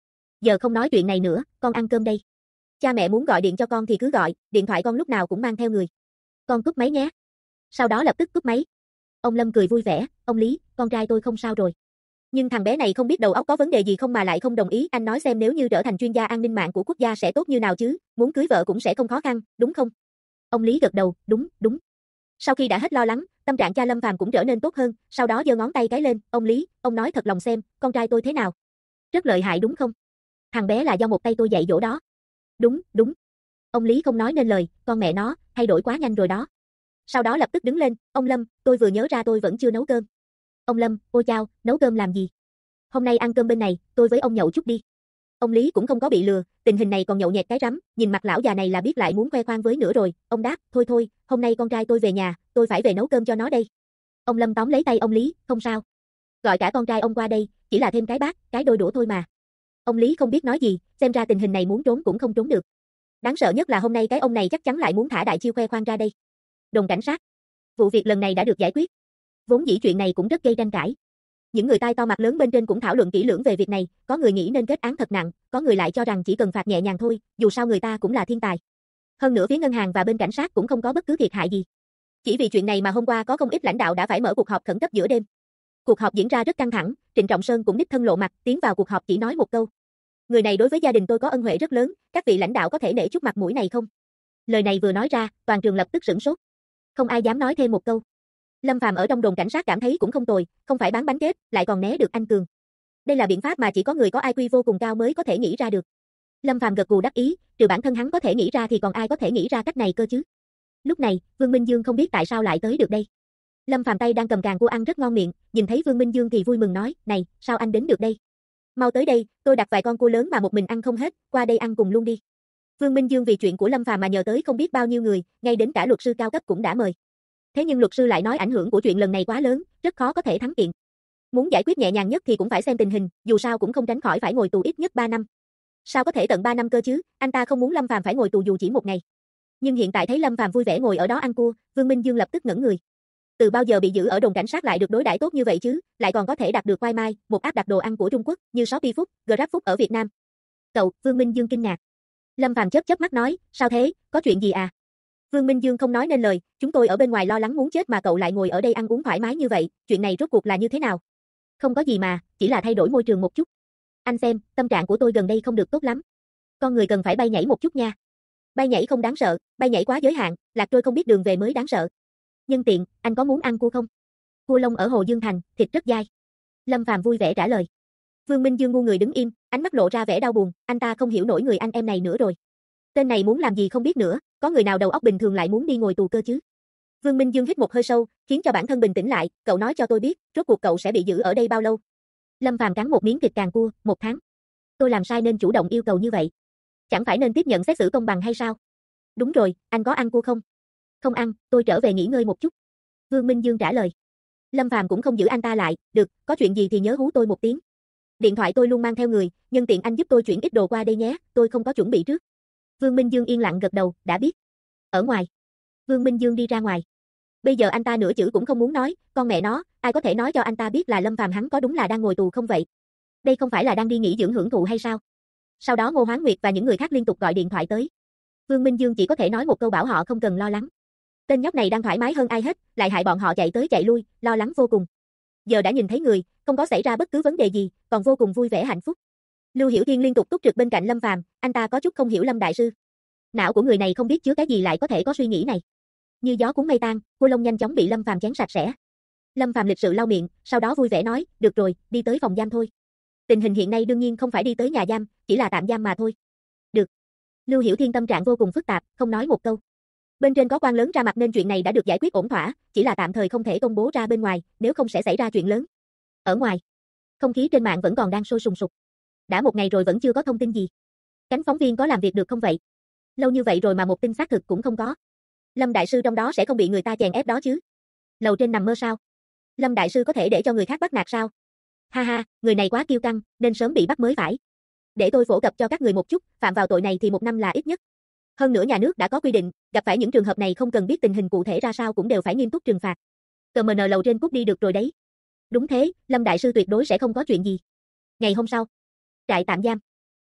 Giờ không nói chuyện này nữa, con ăn cơm đây. Cha mẹ muốn gọi điện cho con thì cứ gọi, điện thoại con lúc nào cũng mang theo người. Con cúp máy nhé. Sau đó lập tức cúp máy. Ông Lâm cười vui vẻ, ông Lý, con trai tôi không sao rồi. Nhưng thằng bé này không biết đầu óc có vấn đề gì không mà lại không đồng ý, anh nói xem nếu như trở thành chuyên gia an ninh mạng của quốc gia sẽ tốt như nào chứ, muốn cưới vợ cũng sẽ không khó khăn, đúng không? Ông Lý gật đầu, đúng, đúng. Sau khi đã hết lo lắng, tâm trạng cha Lâm Phàm cũng trở nên tốt hơn, sau đó giơ ngón tay cái lên, ông Lý, ông nói thật lòng xem, con trai tôi thế nào? Rất lợi hại đúng không? Thằng bé là do một tay tôi dạy dỗ đó. Đúng, đúng. Ông Lý không nói nên lời, con mẹ nó, thay đổi quá nhanh rồi đó. Sau đó lập tức đứng lên, ông Lâm, tôi vừa nhớ ra tôi vẫn chưa nấu cơm. Ông Lâm, ôi chao, nấu cơm làm gì? Hôm nay ăn cơm bên này, tôi với ông nhậu chút đi. Ông Lý cũng không có bị lừa, tình hình này còn nhậu nhẹt cái rắm, nhìn mặt lão già này là biết lại muốn khoe khoang với nữa rồi, ông đáp, thôi thôi, hôm nay con trai tôi về nhà, tôi phải về nấu cơm cho nó đây. Ông Lâm tóm lấy tay ông Lý, không sao. Gọi cả con trai ông qua đây, chỉ là thêm cái bát, cái đôi đũa thôi mà. Ông Lý không biết nói gì, xem ra tình hình này muốn trốn cũng không trốn được. Đáng sợ nhất là hôm nay cái ông này chắc chắn lại muốn thả đại chiêu khoe khoang ra đây. Đồn cảnh sát. Vụ việc lần này đã được giải quyết. Vốn dĩ chuyện này cũng rất gây tranh cãi. Những người tai to mặt lớn bên trên cũng thảo luận kỹ lưỡng về việc này, có người nghĩ nên kết án thật nặng, có người lại cho rằng chỉ cần phạt nhẹ nhàng thôi, dù sao người ta cũng là thiên tài. Hơn nữa phía ngân hàng và bên cảnh sát cũng không có bất cứ thiệt hại gì. Chỉ vì chuyện này mà hôm qua có không ít lãnh đạo đã phải mở cuộc họp khẩn cấp giữa đêm. Cuộc họp diễn ra rất căng thẳng, Trịnh Trọng Sơn cũng đích thân lộ mặt, tiến vào cuộc họp chỉ nói một câu. Người này đối với gia đình tôi có ân huệ rất lớn, các vị lãnh đạo có thể nể chút mặt mũi này không? Lời này vừa nói ra, toàn trường lập tức sửng sốt. Không ai dám nói thêm một câu. Lâm Phàm ở trong đồn cảnh sát cảm thấy cũng không tồi, không phải bán bánh kép, lại còn né được anh Cường. Đây là biện pháp mà chỉ có người có IQ vô cùng cao mới có thể nghĩ ra được. Lâm Phàm gật gù đắc ý, trừ bản thân hắn có thể nghĩ ra thì còn ai có thể nghĩ ra cách này cơ chứ? Lúc này, Vương Minh Dương không biết tại sao lại tới được đây. Lâm Phàm tay đang cầm càng cua ăn rất ngon miệng, nhìn thấy Vương Minh Dương thì vui mừng nói, này, sao anh đến được đây? Mau tới đây, tôi đặt vài con cua lớn mà một mình ăn không hết, qua đây ăn cùng luôn đi. Vương Minh Dương vì chuyện của Lâm Phàm mà nhờ tới không biết bao nhiêu người, ngay đến cả luật sư cao cấp cũng đã mời. Thế nhưng luật sư lại nói ảnh hưởng của chuyện lần này quá lớn, rất khó có thể thắng kiện. Muốn giải quyết nhẹ nhàng nhất thì cũng phải xem tình hình, dù sao cũng không tránh khỏi phải ngồi tù ít nhất 3 năm. Sao có thể tận 3 năm cơ chứ, anh ta không muốn Lâm Phàm phải ngồi tù dù chỉ một ngày. Nhưng hiện tại thấy Lâm Phàm vui vẻ ngồi ở đó ăn cua, Vương Minh Dương lập tức ngẩn người. Từ bao giờ bị giữ ở đồn cảnh sát lại được đối đãi tốt như vậy chứ, lại còn có thể đặt được Quai Mai, một app đặt đồ ăn của Trung Quốc, như Shopee Food, GrabFood ở Việt Nam. Cậu, Vương Minh Dương kinh ngạc. Lâm Phàm chớp chớp mắt nói, sao thế, có chuyện gì à? Vương Minh Dương không nói nên lời, chúng tôi ở bên ngoài lo lắng muốn chết mà cậu lại ngồi ở đây ăn uống thoải mái như vậy, chuyện này rốt cuộc là như thế nào? Không có gì mà, chỉ là thay đổi môi trường một chút. Anh xem, tâm trạng của tôi gần đây không được tốt lắm. Con người cần phải bay nhảy một chút nha. Bay nhảy không đáng sợ, bay nhảy quá giới hạn, lạc trôi không biết đường về mới đáng sợ. Nhân tiện, anh có muốn ăn cua không? Cua lông ở Hồ Dương Thành, thịt rất dai. Lâm Phàm vui vẻ trả lời. Vương Minh Dương ngu người đứng im, ánh mắt lộ ra vẻ đau buồn, anh ta không hiểu nổi người anh em này nữa rồi. Tên này muốn làm gì không biết nữa, có người nào đầu óc bình thường lại muốn đi ngồi tù cơ chứ? Vương Minh Dương hít một hơi sâu, khiến cho bản thân bình tĩnh lại, cậu nói cho tôi biết, rốt cuộc cậu sẽ bị giữ ở đây bao lâu? Lâm Phàm cắn một miếng thịt càng cua, 1 tháng. Tôi làm sai nên chủ động yêu cầu như vậy. Chẳng phải nên tiếp nhận xét xử công bằng hay sao? Đúng rồi, anh có ăn cua không? Không ăn, tôi trở về nghỉ ngơi một chút. Vương Minh Dương trả lời. Lâm Phàm cũng không giữ anh ta lại, được, có chuyện gì thì nhớ hú tôi một tiếng. Điện thoại tôi luôn mang theo người, nhân tiện anh giúp tôi chuyển ít đồ qua đây nhé, tôi không có chuẩn bị trước. Vương Minh Dương yên lặng gật đầu, đã biết. Ở ngoài. Vương Minh Dương đi ra ngoài. Bây giờ anh ta nửa chữ cũng không muốn nói, con mẹ nó, ai có thể nói cho anh ta biết là Lâm Phàm hắn có đúng là đang ngồi tù không vậy? Đây không phải là đang đi nghỉ dưỡng hưởng thụ hay sao? Sau đó Ngô Hoán Nguyệt và những người khác liên tục gọi điện thoại tới. Vương Minh Dương chỉ có thể nói một câu bảo họ không cần lo lắng. Tên nhóc này đang thoải mái hơn ai hết, lại hại bọn họ chạy tới chạy lui, lo lắng vô cùng. Giờ đã nhìn thấy người, không có xảy ra bất cứ vấn đề gì, còn vô cùng vui vẻ hạnh phúc. Lưu Hiểu Thiên liên tục túc trực bên cạnh Lâm Phàm, anh ta có chút không hiểu Lâm đại sư. Não của người này không biết chứa cái gì lại có thể có suy nghĩ này. Như gió cuốn mây tan, cua lông nhanh chóng bị Lâm Phàm chén sạch sẽ. Lâm Phàm lịch sự lau miệng, sau đó vui vẻ nói, được rồi, đi tới phòng giam thôi. Tình hình hiện nay đương nhiên không phải đi tới nhà giam, chỉ là tạm giam mà thôi. Được. Lưu Hiểu Thiên tâm trạng vô cùng phức tạp, không nói một câu. Bên trên có quan lớn ra mặt nên chuyện này đã được giải quyết ổn thỏa, chỉ là tạm thời không thể công bố ra bên ngoài, nếu không sẽ xảy ra chuyện lớn. Ở ngoài, không khí trên mạng vẫn còn đang sôi sùng sục. Đã 1 ngày rồi vẫn chưa có thông tin gì. Cánh phóng viên có làm việc được không vậy? Lâu như vậy rồi mà một tin xác thực cũng không có. Lâm đại sư trong đó sẽ không bị người ta chèn ép đó chứ? Lầu trên nằm mơ sao? Lâm đại sư có thể để cho người khác bắt nạt sao? Ha ha, người này quá kiêu căng, nên sớm bị bắt mới phải. Để tôi phổ cập cho các người một chút, phạm vào tội này thì 1 năm là ít nhất. Hơn nữa nhà nước đã có quy định, gặp phải những trường hợp này không cần biết tình hình cụ thể ra sao cũng đều phải nghiêm túc trừng phạt. CMN lầu trên cút đi được rồi đấy. Đúng thế, Lâm đại sư tuyệt đối sẽ không có chuyện gì. Ngày hôm sau, trại tạm giam.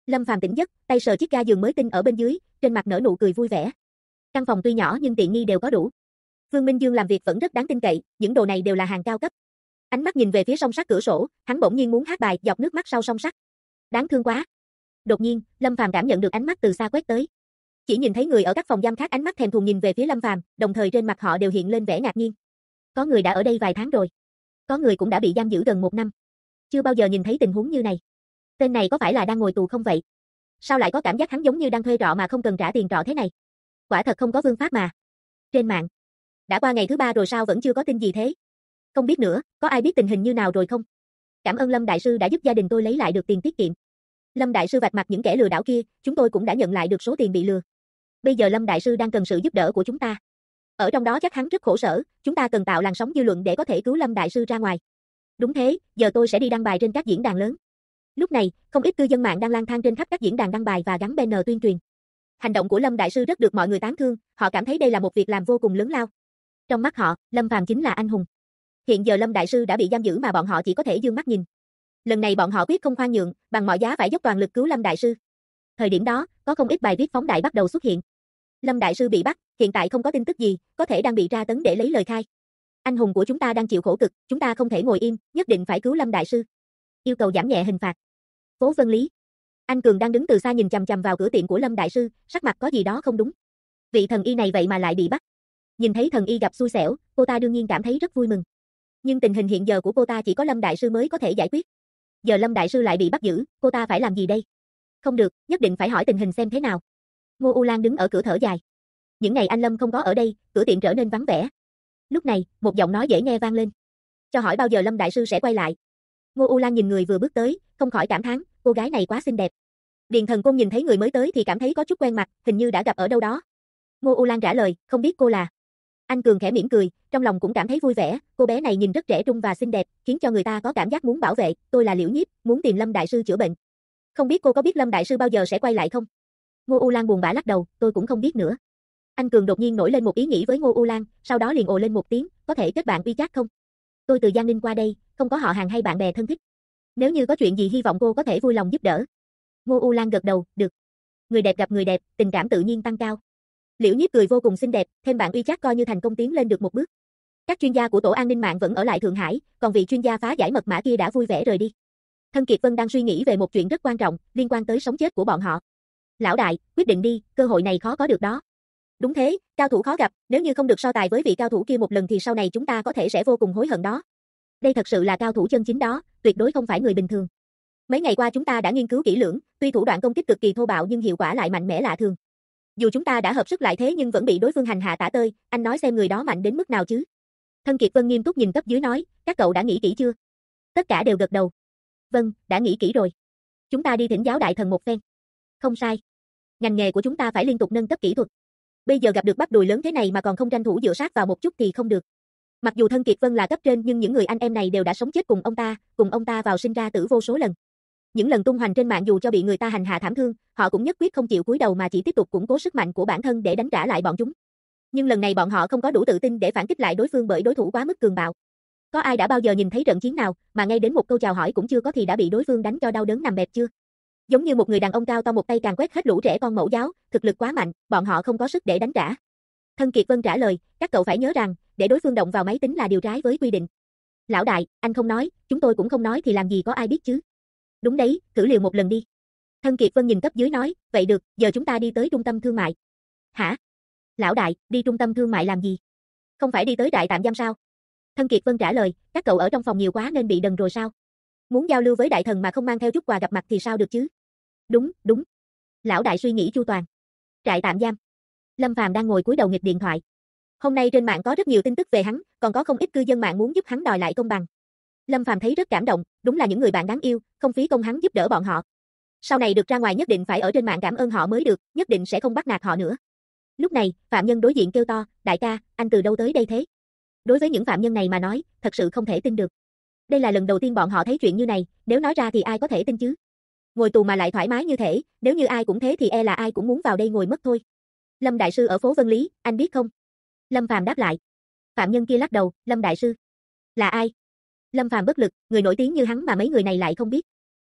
Lâm Phàm tỉnh giấc, tay sờ chiếc ga giường mới tinh ở bên dưới, trên mặt nở nụ cười vui vẻ. Căn phòng tuy nhỏ nhưng tiện nghi đều có đủ. Vương Minh Dương làm việc vẫn rất đáng tin cậy, những đồ này đều là hàng cao cấp. Ánh mắt nhìn về phía song sắt cửa sổ, hắn bỗng nhiên muốn hát bài Giọt nước mắt sau song sắt. Đáng thương quá. Đột nhiên, Lâm Phàm cảm nhận được ánh mắt từ xa quét tới. Chỉ nhìn thấy người ở các phòng giam khác ánh mắt thèm thuồng nhìn về phía Lâm Phàm, đồng thời trên mặt họ đều hiện lên vẻ ngạc nhiên. Có người đã ở đây vài tháng rồi. Có người cũng đã bị giam giữ gần 1 năm. Chưa bao giờ nhìn thấy tình huống như này. Tên này có phải là đang ngồi tù không vậy? Sao lại có cảm giác hắn giống như đang thuê trọ mà không cần trả tiền trọ thế này? Quả thật không có vương pháp mà. Trên mạng. Đã qua ngày thứ 3 rồi sao vẫn chưa có tin gì thế? Không biết nữa, có ai biết tình hình như nào rồi không? Cảm ơn Lâm đại sư đã giúp gia đình tôi lấy lại được tiền tiết kiệm. Lâm đại sư vạch mặt những kẻ lừa đảo kia, chúng tôi cũng đã nhận lại được số tiền bị lừa. Bây giờ Lâm đại sư đang cần sự giúp đỡ của chúng ta. Ở trong đó chắc hắn rất khổ sở, chúng ta cần tạo làn sóng dư luận để có thể cứu Lâm đại sư ra ngoài. Đúng thế, giờ tôi sẽ đi đăng bài trên các diễn đàn lớn. Lúc này, không ít cư dân mạng đang lang thang trên khắp các diễn đàn đăng bài và gắn banner tuyên truyền. Hành động của Lâm đại sư rất được mọi người tán thưởng, họ cảm thấy đây là một việc làm vô cùng lớn lao. Trong mắt họ, Lâm Phàm chính là anh hùng. Hiện giờ Lâm đại sư đã bị giam giữ mà bọn họ chỉ có thể dương mắt nhìn. Lần này bọn họ quyết không khoan nhượng, bằng mọi giá phải dốc toàn lực cứu Lâm đại sư. Thời điểm đó, có không ít bài viết phóng đại bắt đầu xuất hiện. Lâm đại sư bị bắt, hiện tại không có tin tức gì, có thể đang bị tra tấn để lấy lời khai. Anh hùng của chúng ta đang chịu khổ cực, chúng ta không thể ngồi im, nhất định phải cứu Lâm đại sư. Yêu cầu giảm nhẹ hình phạt. Phố Vân Lý. Anh Cường đang đứng từ xa nhìn chằm chằm vào cửa tiệm của Lâm đại sư, sắc mặt có gì đó không đúng. Vị thần y này vậy mà lại bị bắt. Nhìn thấy thần y gặp xui xẻo, cô ta đương nhiên cảm thấy rất vui mừng. Nhưng tình hình hiện giờ của cô ta chỉ có Lâm đại sư mới có thể giải quyết. Giờ Lâm đại sư lại bị bắt giữ, cô ta phải làm gì đây? Không được, nhất định phải hỏi tình hình xem thế nào. Ngô U Lan đứng ở cửa thở dài. Những ngày anh Lâm không có ở đây, cửa tiệm trở nên vắng vẻ. Lúc này, một giọng nói dễ nghe vang lên. Cho hỏi bao giờ Lâm đại sư sẽ quay lại? Ngô U Lan nhìn người vừa bước tới, không khỏi cảm thán, cô gái này quá xinh đẹp. Điền Thần Côn nhìn thấy người mới tới thì cảm thấy có chút quen mặt, hình như đã gặp ở đâu đó. Ngô U Lan trả lời, không biết cô là. Anh Cường khẽ mỉm cười, trong lòng cũng cảm thấy vui vẻ, cô bé này nhìn rất trẻ trung và xinh đẹp, khiến cho người ta có cảm giác muốn bảo vệ, tôi là Liễu Nhiếp, muốn tìm Lâm đại sư chữa bệnh. Không biết cô có biết Lâm đại sư bao giờ sẽ quay lại không? Ngô U Lan buồn bã lắc đầu, tôi cũng không biết nữa. Anh Cường đột nhiên nổi lên một ý nghĩ với Ngô U Lan, sau đó liền ồ lên một tiếng, có thể kết bạn WeChat không? Tôi từ Giang Ninh qua đây, không có họ hàng hay bạn bè thân thích. Nếu như có chuyện gì hy vọng cô có thể vui lòng giúp đỡ. Ngô U Lan gật đầu, được. Người đẹp gặp người đẹp, tình cảm tự nhiên tăng cao. Liễu Nhiếp cười vô cùng xinh đẹp, thêm bạn WeChat coi như thành công tiến lên được một bước. Các chuyên gia của tổ an ninh mạng vẫn ở lại Thượng Hải, còn vị chuyên gia phá giải mật mã kia đã vui vẻ rời đi. Thân Kiệt Vân đang suy nghĩ về một chuyện rất quan trọng, liên quan tới sống chết của bọn họ. Lão đại, quyết định đi, cơ hội này khó có được đó. Đúng thế, cao thủ khó gặp, nếu như không được so tài với vị cao thủ kia một lần thì sau này chúng ta có thể sẽ vô cùng hối hận đó. Đây thật sự là cao thủ chân chính đó, tuyệt đối không phải người bình thường. Mấy ngày qua chúng ta đã nghiên cứu kỹ lưỡng, tuy thủ đoạn công kích cực kỳ thô bạo nhưng hiệu quả lại mạnh mẽ lạ thường. Dù chúng ta đã hợp sức lại thế nhưng vẫn bị đối phương hành hạ tả tơi, anh nói xem người đó mạnh đến mức nào chứ? Thân Kiệt Vân nghiêm túc nhìn cấp dưới nói, các cậu đã nghĩ kỹ chưa? Tất cả đều gật đầu. Vâng, đã nghĩ kỹ rồi. Chúng ta đi thỉnh giáo đại thần một phen. Không sai. Ngành nghề của chúng ta phải liên tục nâng cấp kỹ thuật. Bây giờ gặp được bắp đùi lớn thế này mà còn không tranh thủ dựa sát vào một chút thì không được. Mặc dù Thân Kiệt Vân là cấp trên nhưng những người anh em này đều đã sống chết cùng ông ta vào sinh ra tử vô số lần. Những lần tung hoành trên mạng dù cho bị người ta hành hạ thảm thương, họ cũng nhất quyết không chịu cúi đầu mà chỉ tiếp tục củng cố sức mạnh của bản thân để đánh trả lại bọn chúng. Nhưng lần này bọn họ không có đủ tự tin để phản kích lại đối phương bởi đối thủ quá mức cường bạo. Có ai đã bao giờ nhìn thấy trận chiến nào mà ngay đến một câu chào hỏi cũng chưa có thì đã bị đối phương đánh cho đau đớn nằm bẹp chưa? Giống như một người đàn ông cao to một tay càn quét hết lũ trẻ con mẫu giáo, thực lực quá mạnh, bọn họ không có sức để đánh trả. Thân Kiệt Vân trả lời, các cậu phải nhớ rằng, để đối phương động vào máy tính là điều trái với quy định. Lão đại, anh không nói, chúng tôi cũng không nói thì làm gì có ai biết chứ. Đúng đấy, thử liều một lần đi. Thân Kiệt Vân nhìn cấp dưới nói, vậy được, giờ chúng ta đi tới trung tâm thương mại. Hả? Lão đại, đi trung tâm thương mại làm gì? Không phải đi tới trại tạm giam sao? Thân Kiệt Vân trả lời, các cậu ở trong phòng nhiều quá nên bị đần rồi sao? Muốn giao lưu với đại thần mà không mang theo chút quà gặp mặt thì sao được chứ? Đúng, đúng. Lão đại suy nghĩ chu toàn. Trại tạm giam. Lâm Phàm đang ngồi cúi đầu nghịch điện thoại. Hôm nay trên mạng có rất nhiều tin tức về hắn, còn có không ít cư dân mạng muốn giúp hắn đòi lại công bằng. Lâm Phàm thấy rất cảm động, đúng là những người bạn đáng yêu, không phí công hắn giúp đỡ bọn họ. Sau này được ra ngoài nhất định phải ở trên mạng cảm ơn họ mới được, nhất định sẽ không bắt nạt họ nữa. Lúc này, phạm nhân đối diện kêu to, đại ca, anh từ đâu tới đây thế? Đối với những phạm nhân này mà nói, thật sự không thể tin được. Đây là lần đầu tiên bọn họ thấy chuyện như này, nếu nói ra thì ai có thể tin chứ? Ngồi tù mà lại thoải mái như thế, nếu như ai cũng thế thì e là ai cũng muốn vào đây ngồi mất thôi. Lâm đại sư ở phố Vân Lý, anh biết không? Lâm Phàm đáp lại. Phạm nhân kia lắc đầu, Lâm đại sư. Là ai? Lâm Phàm bất lực, người nổi tiếng như hắn mà mấy người này lại không biết.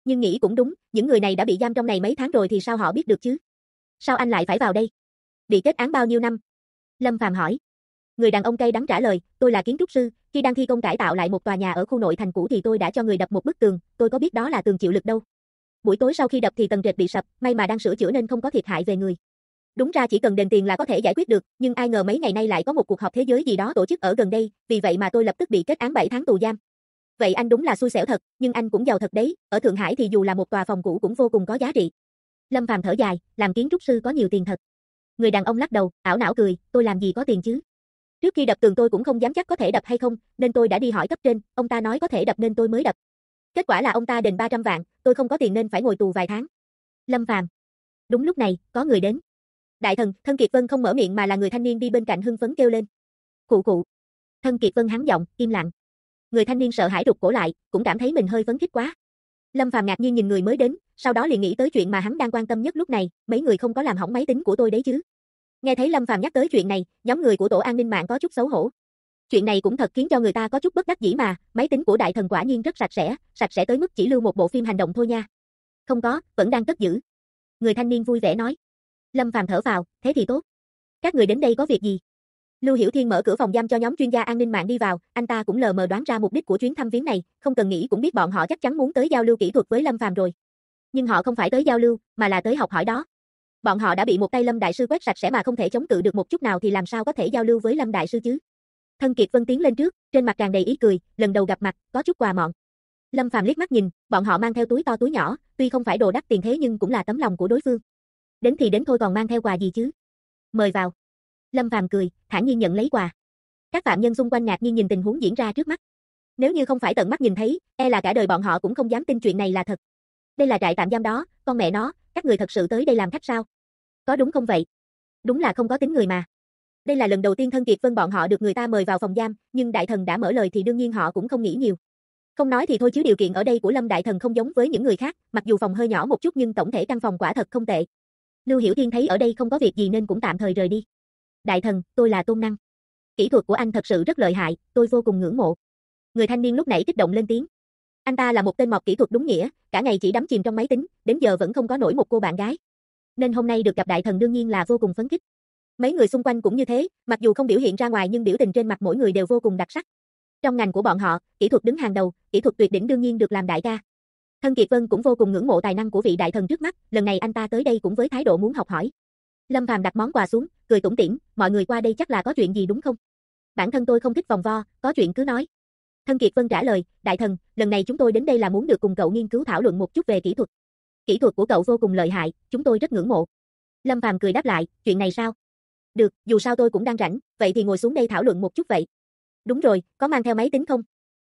Nhưng nghĩ cũng đúng, những người này đã bị giam trong này mấy tháng rồi thì sao họ biết được chứ? Sao anh lại phải vào đây? Bị kết án bao nhiêu năm? Lâm Phàm hỏi. Người đàn ông cay đắng trả lời, tôi là kiến trúc sư, khi đang thi công cải tạo lại một tòa nhà ở khu nội thành cũ thì tôi đã cho người đập một bức tường, tôi có biết đó là tường chịu lực đâu. Buổi tối sau khi đập thì tầng trệt bị sập, may mà đang sửa chữa nên không có thiệt hại về người. Đúng ra chỉ cần đền tiền là có thể giải quyết được, nhưng ai ngờ mấy ngày nay lại có một cuộc họp thế giới gì đó tổ chức ở gần đây, vì vậy mà tôi lập tức bị kết án 7 tháng tù giam. Vậy anh đúng là xui xẻo thật, nhưng anh cũng giàu thật đấy, ở Thượng Hải thì dù là một tòa phòng cũ cũng vô cùng có giá trị. Lâm Phàm thở dài, làm kiến trúc sư có nhiều tiền thật. Người đàn ông lắc đầu, ảo não cười, tôi làm gì có tiền chứ? Trước khi đập tường tôi cũng không dám chắc có thể đập hay không, nên tôi đã đi hỏi cấp trên, ông ta nói có thể đập nên tôi mới đập. Kết quả là ông ta đền 300 vạn, tôi không có tiền nên phải ngồi tù vài tháng. Lâm Phàm. Đúng lúc này, có người đến. Đại thần, Thân Kiệt Vân không mở miệng mà là người thanh niên đi bên cạnh hưng phấn kêu lên. Khụ khụ. Thân Kiệt Vân hắn giọng, im lặng. Người thanh niên sợ hãi rụt cổ lại, cũng cảm thấy mình hơi phấn khích quá. Lâm Phàm ngạc nhiên nhìn người mới đến, sau đó liền nghĩ tới chuyện mà hắn đang quan tâm nhất lúc này, mấy người không có làm hỏng máy tính của tôi đấy chứ. Nghe thấy Lâm Phàm nhắc tới chuyện này, nhóm người của tổ an ninh mạng có chút xấu hổ. Chuyện này cũng thật khiến cho người ta có chút bất đắc dĩ mà, máy tính của đại thần quả nhiên rất sạch sẽ tới mức chỉ lưu một bộ phim hành động thôi nha. Không có, vẫn đang cất giữ. Người thanh niên vui vẻ nói. Lâm Phàm thở vào, thế thì tốt. Các người đến đây có việc gì? Lưu Hiểu Thiên mở cửa phòng giam cho nhóm chuyên gia an ninh mạng đi vào, anh ta cũng lờ mờ đoán ra mục đích của chuyến thăm viếng này, không cần nghĩ cũng biết bọn họ chắc chắn muốn tới giao lưu kỹ thuật với Lâm Phàm rồi. Nhưng họ không phải tới giao lưu, mà là tới học hỏi đó. Bọn họ đã bị một tay Lâm đại sư quét sạch sẽ mà không thể chống cự được một chút nào thì làm sao có thể giao lưu với Lâm đại sư chứ? Thân Kiệt Vân tiến lên trước, trên mặt tràn đầy ý cười, lần đầu gặp mặt, có chút quà mọn. Lâm Phàm liếc mắt nhìn, bọn họ mang theo túi to túi nhỏ, tuy không phải đồ đắt tiền thế nhưng cũng là tấm lòng của đối phương. Đến thì đến thôi còn mang theo quà gì chứ? Mời vào. Lâm Phàm cười, thản nhiên nhận lấy quà. Các phạm nhân xung quanh ngạc nhiên nhìn tình huống diễn ra trước mắt. Nếu như không phải tận mắt nhìn thấy, e là cả đời bọn họ cũng không dám tin chuyện này là thật. Đây là trại tạm giam đó, con mẹ nó, các người thật sự tới đây làm khách sao? Có đúng không vậy? Đúng là không có tính người mà. Đây là lần đầu tiên Thân Kiệt Vân bọn họ được người ta mời vào phòng giam, nhưng đại thần đã mở lời thì đương nhiên họ cũng không nghĩ nhiều. Không nói thì thôi chứ điều kiện ở đây của Lâm đại thần không giống với những người khác, mặc dù phòng hơi nhỏ một chút nhưng tổng thể căn phòng quả thật không tệ. Lưu Hiểu Thiên thấy ở đây không có việc gì nên cũng tạm thời rời đi. Đại thần, tôi là Tôn Năng. Kỹ thuật của anh thật sự rất lợi hại, tôi vô cùng ngưỡng mộ. Người thanh niên lúc nãy kích động lên tiếng. Anh ta là một tên mọt kỹ thuật đúng nghĩa, cả ngày chỉ đắm chìm trong máy tính, đến giờ vẫn không có nổi một cô bạn gái. Nên hôm nay được gặp đại thần đương nhiên là vô cùng phấn khích. Mấy người xung quanh cũng như thế, mặc dù không biểu hiện ra ngoài nhưng biểu tình trên mặt mỗi người đều vô cùng đặc sắc. Trong ngành của bọn họ, kỹ thuật đứng hàng đầu, kỹ thuật tuyệt đỉnh đương nhiên được làm đại ca. Thân Kiệt Vân cũng vô cùng ngưỡng mộ tài năng của vị đại thần trước mắt, lần này anh ta tới đây cũng với thái độ muốn học hỏi. Lâm Phàm đặt món quà xuống, cười tủm tỉm, mọi người qua đây chắc là có chuyện gì đúng không? Bản thân tôi không thích vòng vo, có chuyện cứ nói. Thân Kiệt Vân trả lời, đại thần, lần này chúng tôi đến đây là muốn được cùng cậu nghiên cứu thảo luận một chút về kỹ thuật. Kỹ thuật của cậu vô cùng lợi hại, chúng tôi rất ngưỡng mộ. Lâm Phàm cười đáp lại, chuyện này sao? Được, dù sao tôi cũng đang rảnh, vậy thì ngồi xuống đây thảo luận một chút vậy. Đúng rồi, có mang theo máy tính không?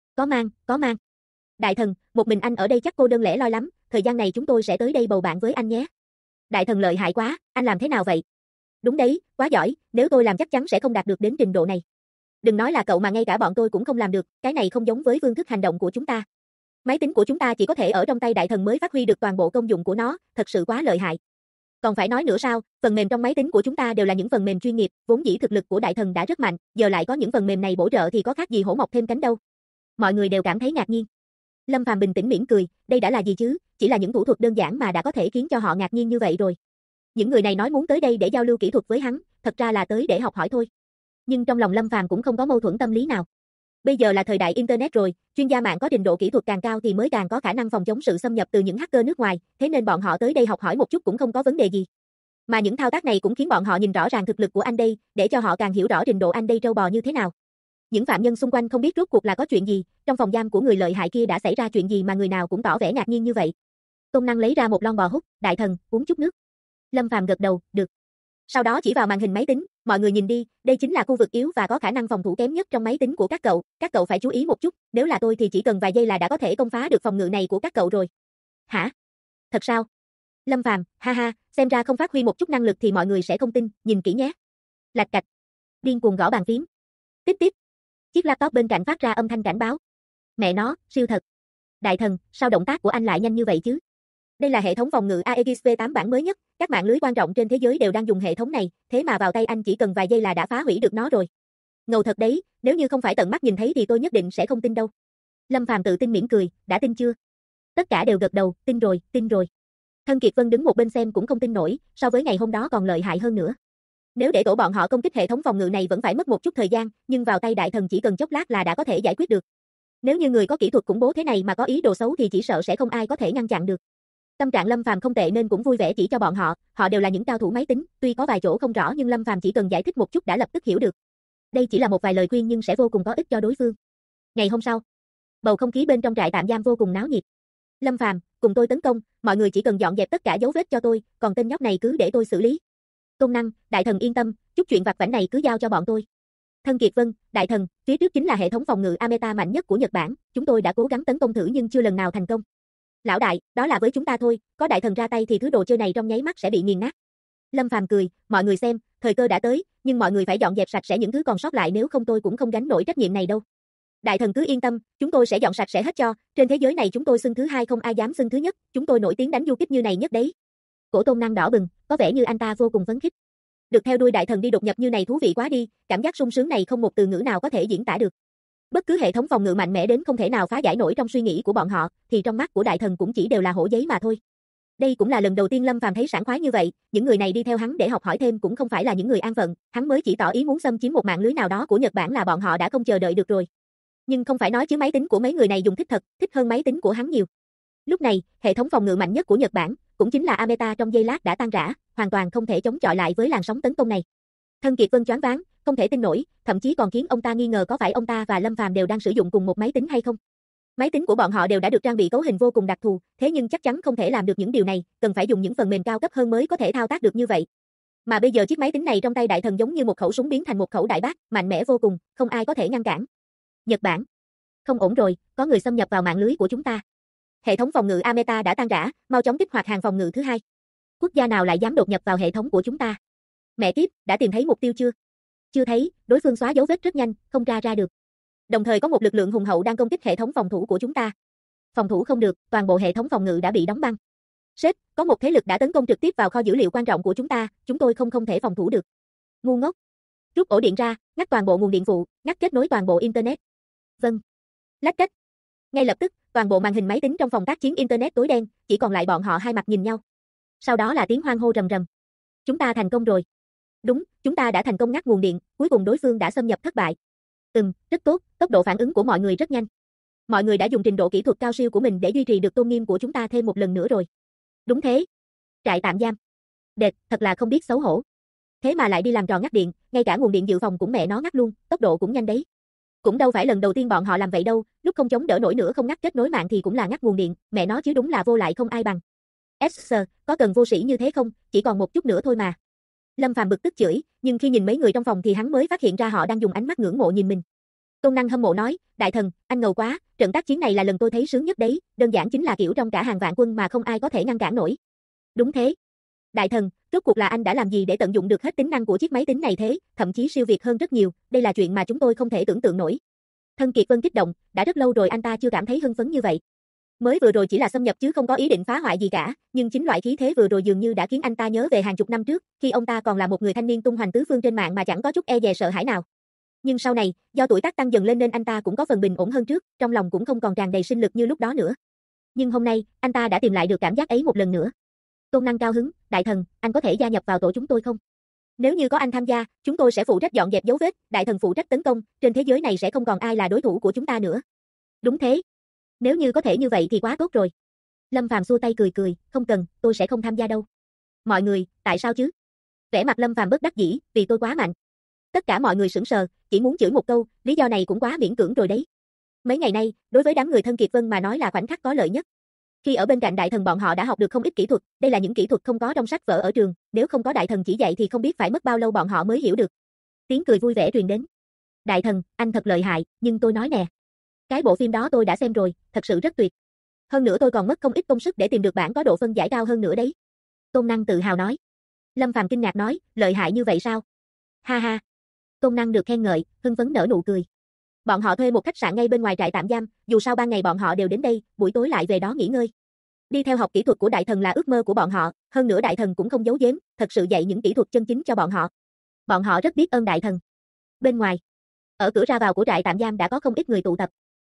Có mang. Đại thần, một mình anh ở đây chắc cô đơn lẻ loi lắm, thời gian này chúng tôi sẽ tới đây bầu bạn với anh nhé. Đại thần lợi hại quá, anh làm thế nào vậy? Đúng đấy, quá giỏi, nếu tôi làm chắc chắn sẽ không đạt được đến trình độ này. Đừng nói là cậu mà ngay cả bọn tôi cũng không làm được, cái này không giống với phương thức hành động của chúng ta. Máy tính của chúng ta chỉ có thể ở trong tay đại thần mới phát huy được toàn bộ công dụng của nó, thật sự quá lợi hại. Còn phải nói nữa sao, phần mềm trong máy tính của chúng ta đều là những phần mềm chuyên nghiệp, vốn dĩ thực lực của đại thần đã rất mạnh, giờ lại có những phần mềm này bổ trợ thì có khác gì hổ mọc thêm cánh đâu. Mọi người đều cảm thấy ngạc nhiên. Lâm Phàm bình tĩnh mỉm cười, đây đã là gì chứ, chỉ là những thủ thuật đơn giản mà đã có thể khiến cho họ ngạc nhiên như vậy rồi. Những người này nói muốn tới đây để giao lưu kỹ thuật với hắn, thật ra là tới để học hỏi thôi. Nhưng trong lòng Lâm Phàm cũng không có mâu thuẫn tâm lý nào. Bây giờ là thời đại internet rồi, chuyên gia mạng có trình độ kỹ thuật càng cao thì mới càng có khả năng phòng chống sự xâm nhập từ những hacker nước ngoài, thế nên bọn họ tới đây học hỏi một chút cũng không có vấn đề gì. Mà những thao tác này cũng khiến bọn họ nhìn rõ ràng thực lực của anh đây, để cho họ càng hiểu rõ trình độ anh đây trâu bò như thế nào. Những phạm nhân xung quanh không biết rốt cuộc là có chuyện gì, trong phòng giam của người lợi hại kia đã xảy ra chuyện gì mà người nào cũng tỏ vẻ ngạc nhiên như vậy. Tôn Năng lấy ra một lon bò hút, đại thần, uống chút nước. Lâm Phàm gật đầu, được. Sau đó chỉ vào màn hình máy tính, mọi người nhìn đi, đây chính là khu vực yếu và có khả năng phòng thủ kém nhất trong máy tính của các cậu phải chú ý một chút, nếu là tôi thì chỉ cần vài giây là đã có thể công phá được phòng ngự này của các cậu rồi. Hả? Thật sao? Lâm Phàm, ha ha, xem ra không phát huy một chút năng lực thì mọi người sẽ không tin, nhìn kỹ nhé. Lạch cạch. Điên cuồng gõ bàn phím. Tiếp tiếp. Chiếc laptop bên cạnh phát ra âm thanh cảnh báo. Mẹ nó, siêu thật. Đại thần, sao động tác của anh lại nhanh như vậy chứ? Đây là hệ thống phòng ngự AEX V8 bản mới nhất, các mạng lưới quan trọng trên thế giới đều đang dùng hệ thống này, thế mà vào tay anh chỉ cần vài giây là đã phá hủy được nó rồi. Ngầu thật đấy, nếu như không phải tận mắt nhìn thấy thì tôi nhất định sẽ không tin đâu. Lâm Phàm tự tin mỉm cười, đã tin chưa? Tất cả đều gật đầu, tin rồi, tin rồi. Thân Kiệt Vân đứng một bên xem cũng không tin nổi, so với ngày hôm đó còn lợi hại hơn nữa. Nếu để tổ bọn họ công kích hệ thống phòng ngự này vẫn phải mất một chút thời gian, nhưng vào tay đại thần chỉ cần chốc lát là đã có thể giải quyết được. Nếu như người có kỹ thuật khủng bố thế này mà có ý đồ xấu thì chỉ sợ sẽ không ai có thể ngăn chặn được. Tâm trạng Lâm Phàm không tệ nên cũng vui vẻ chỉ cho bọn họ đều là những cao thủ máy tính, tuy có vài chỗ không rõ nhưng Lâm Phàm chỉ cần giải thích một chút đã lập tức hiểu được. Đây chỉ là một vài lời khuyên nhưng sẽ vô cùng có ích cho đối phương. Ngày hôm sau, bầu không khí bên trong trại tạm giam vô cùng náo nhiệt. Lâm Phàm, cùng tôi tấn công, mọi người chỉ cần dọn dẹp tất cả dấu vết cho tôi, còn tên nhóc này cứ để tôi xử lý. Tôn Năng, đại thần yên tâm, chút chuyện vặt vãnh này cứ giao cho bọn tôi. Thân Kiệt Vân, đại thần, phía trước chính là hệ thống phòng ngự Ameta mạnh nhất của Nhật Bản, chúng tôi đã cố gắng tấn công thử nhưng chưa lần nào thành công. Lão đại, đó là với chúng ta thôi, có đại thần ra tay thì thứ đồ chơi này trong nháy mắt sẽ bị nghiền nát. Lâm Phàm cười, mọi người xem, thời cơ đã tới, nhưng mọi người phải dọn dẹp sạch sẽ những thứ còn sót lại nếu không tôi cũng không gánh nổi trách nhiệm này đâu. Đại thần cứ yên tâm, chúng tôi sẽ dọn sạch sẽ hết cho, trên thế giới này chúng tôi xưng thứ hai không ai dám xưng thứ nhất, chúng tôi nổi tiếng đánh du kích như này nhất đấy. Cổ Tôn Năng đỏ bừng, có vẻ như anh ta vô cùng phấn khích. Được theo đuôi đại thần đi đột nhập như này thú vị quá đi, cảm giác sung sướng này không một từ ngữ nào có thể diễn tả được. Bất cứ hệ thống phòng ngự mạnh mẽ đến không thể nào phá giải nổi trong suy nghĩ của bọn họ, thì trong mắt của đại thần cũng chỉ đều là hổ giấy mà thôi. Đây cũng là lần đầu tiên Lâm Phàm thấy sảng khoái như vậy, những người này đi theo hắn để học hỏi thêm cũng không phải là những người an phận, hắn mới chỉ tỏ ý muốn xâm chiếm một mạng lưới nào đó của Nhật Bản là bọn họ đã không chờ đợi được rồi. Nhưng không phải nói chứ máy tính của mấy người này dùng thích thật, thích hơn máy tính của hắn nhiều. Lúc này, hệ thống phòng ngự mạnh nhất của Nhật Bản, cũng chính là Ameta trong giây lát đã tan rã, hoàn toàn không thể chống chọi lại với làn sóng tấn công này. Thân Kiệt Vân choáng váng, không thể tin nổi, thậm chí còn khiến ông ta nghi ngờ có phải ông ta và Lâm Phàm đều đang sử dụng cùng một máy tính hay không. Máy tính của bọn họ đều đã được trang bị cấu hình vô cùng đặc thù, thế nhưng chắc chắn không thể làm được những điều này, cần phải dùng những phần mềm cao cấp hơn mới có thể thao tác được như vậy. Mà bây giờ chiếc máy tính này trong tay đại thần giống như một khẩu súng biến thành một khẩu đại bác, mạnh mẽ vô cùng, không ai có thể ngăn cản. Nhật Bản, không ổn rồi, có người xâm nhập vào mạng lưới của chúng ta. Hệ thống phòng ngự Ameta đã tan rã, mau chóng kích hoạt hàng phòng ngự thứ hai. Quốc gia nào lại dám đột nhập vào hệ thống của chúng ta? Mẹ kiếp, đã tìm thấy mục tiêu chưa? Chưa thấy, đối phương xóa dấu vết rất nhanh, không ra được. Đồng thời có một lực lượng hùng hậu đang công kích hệ thống phòng thủ của chúng ta. Phòng thủ không được, toàn bộ hệ thống phòng ngự đã bị đóng băng. Sếp, có một thế lực đã tấn công trực tiếp vào kho dữ liệu quan trọng của chúng tôi không thể phòng thủ được. Ngu ngốc. Rút ổ điện ra, ngắt toàn bộ nguồn điện phụ, ngắt kết nối toàn bộ internet. Vâng. Lách cách. Ngay lập tức, toàn bộ màn hình máy tính trong phòng tác chiến internet tối đen, chỉ còn lại bọn họ hai mặt nhìn nhau. Sau đó là tiếng hoan hô rầm rầm. Chúng ta thành công rồi. Đúng, chúng ta đã thành công ngắt nguồn điện, cuối cùng đối phương đã xâm nhập thất bại. Rất tốt, tốc độ phản ứng của mọi người rất nhanh. Mọi người đã dùng trình độ kỹ thuật cao siêu của mình để duy trì được tôn nghiêm của chúng ta thêm một lần nữa rồi. Đúng thế. Trại tạm giam. Đệt, thật là không biết xấu hổ. Thế mà lại đi làm trò ngắt điện, ngay cả nguồn điện dự phòng cũng mẹ nó ngắt luôn, tốc độ cũng nhanh đấy. Cũng đâu phải lần đầu tiên bọn họ làm vậy đâu, lúc không chống đỡ nổi nữa không ngắt kết nối mạng thì cũng là ngắt nguồn điện, mẹ nó chứ đúng là vô lại không ai bằng. Sir, có cần vô sĩ như thế không, chỉ còn một chút nữa thôi mà. Lâm Phàm bực tức chửi, nhưng khi nhìn mấy người trong phòng thì hắn mới phát hiện ra họ đang dùng ánh mắt ngưỡng mộ nhìn mình. Tôn Năng hâm mộ nói, đại thần, anh ngầu quá, trận tác chiến này là lần tôi thấy sướng nhất đấy, đơn giản chính là kiểu trong cả hàng vạn quân mà không ai có thể ngăn cản nổi. Đúng thế. Đại thần, rốt cuộc là anh đã làm gì để tận dụng được hết tính năng của chiếc máy tính này thế, thậm chí siêu việt hơn rất nhiều, đây là chuyện mà chúng tôi không thể tưởng tượng nổi. Thân Kiệt Vân kích động, đã rất lâu rồi anh ta chưa cảm thấy hưng phấn như vậy. Mới vừa rồi chỉ là xâm nhập chứ không có ý định phá hoại gì cả, nhưng chính loại khí thế vừa rồi dường như đã khiến anh ta nhớ về hàng chục năm trước, khi ông ta còn là một người thanh niên tung hoành tứ phương trên mạng mà chẳng có chút e dè sợ hãi nào. Nhưng sau này, do tuổi tác tăng dần lên nên anh ta cũng có phần bình ổn hơn trước, trong lòng cũng không còn tràn đầy sinh lực như lúc đó nữa. Nhưng hôm nay, anh ta đã tìm lại được cảm giác ấy một lần nữa. Tôn Năng cao hứng, đại thần, anh có thể gia nhập vào tổ chúng tôi không? Nếu như có anh tham gia, chúng tôi sẽ phụ trách dọn dẹp dấu vết, đại thần phụ trách tấn công, trên thế giới này sẽ không còn ai là đối thủ của chúng ta nữa. Đúng thế. Nếu như có thể như vậy thì quá tốt rồi. Lâm Phàm xua tay cười, không cần, tôi sẽ không tham gia đâu. Mọi người, tại sao chứ? Vẻ mặt Lâm Phàm bất đắc dĩ, vì tôi quá mạnh. Tất cả mọi người sững sờ, chỉ muốn chửi một câu, lý do này cũng quá miễn cưỡng rồi đấy. Mấy ngày nay, đối với đám người thân Kiệt Vân mà nói là khoảnh khắc có lợi nhất. Khi ở bên cạnh đại thần bọn họ đã học được không ít kỹ thuật, đây là những kỹ thuật không có trong sách vở ở trường, nếu không có đại thần chỉ dạy thì không biết phải mất bao lâu bọn họ mới hiểu được. Tiếng cười vui vẻ truyền đến. Đại thần, anh thật lợi hại, nhưng tôi nói nè. Cái bộ phim đó tôi đã xem rồi, thật sự rất tuyệt. Hơn nữa tôi còn mất không ít công sức để tìm được bản có độ phân giải cao hơn nữa đấy. Tôn Năng tự hào nói. Lâm Phàm kinh ngạc nói, lợi hại như vậy sao? Ha ha. Tôn Năng được khen ngợi, hưng phấn nở nụ cười. Bọn họ thuê một khách sạn ngay bên ngoài trại tạm giam, dù sao ban ngày bọn họ đều đến đây, buổi tối lại về đó nghỉ ngơi. Đi theo học kỹ thuật của đại thần là ước mơ của bọn họ, hơn nữa đại thần cũng không giấu giếm, thật sự dạy những kỹ thuật chân chính cho bọn họ. Bọn họ rất biết ơn đại thần. Bên ngoài, ở cửa ra vào của trại tạm giam đã có không ít người tụ tập.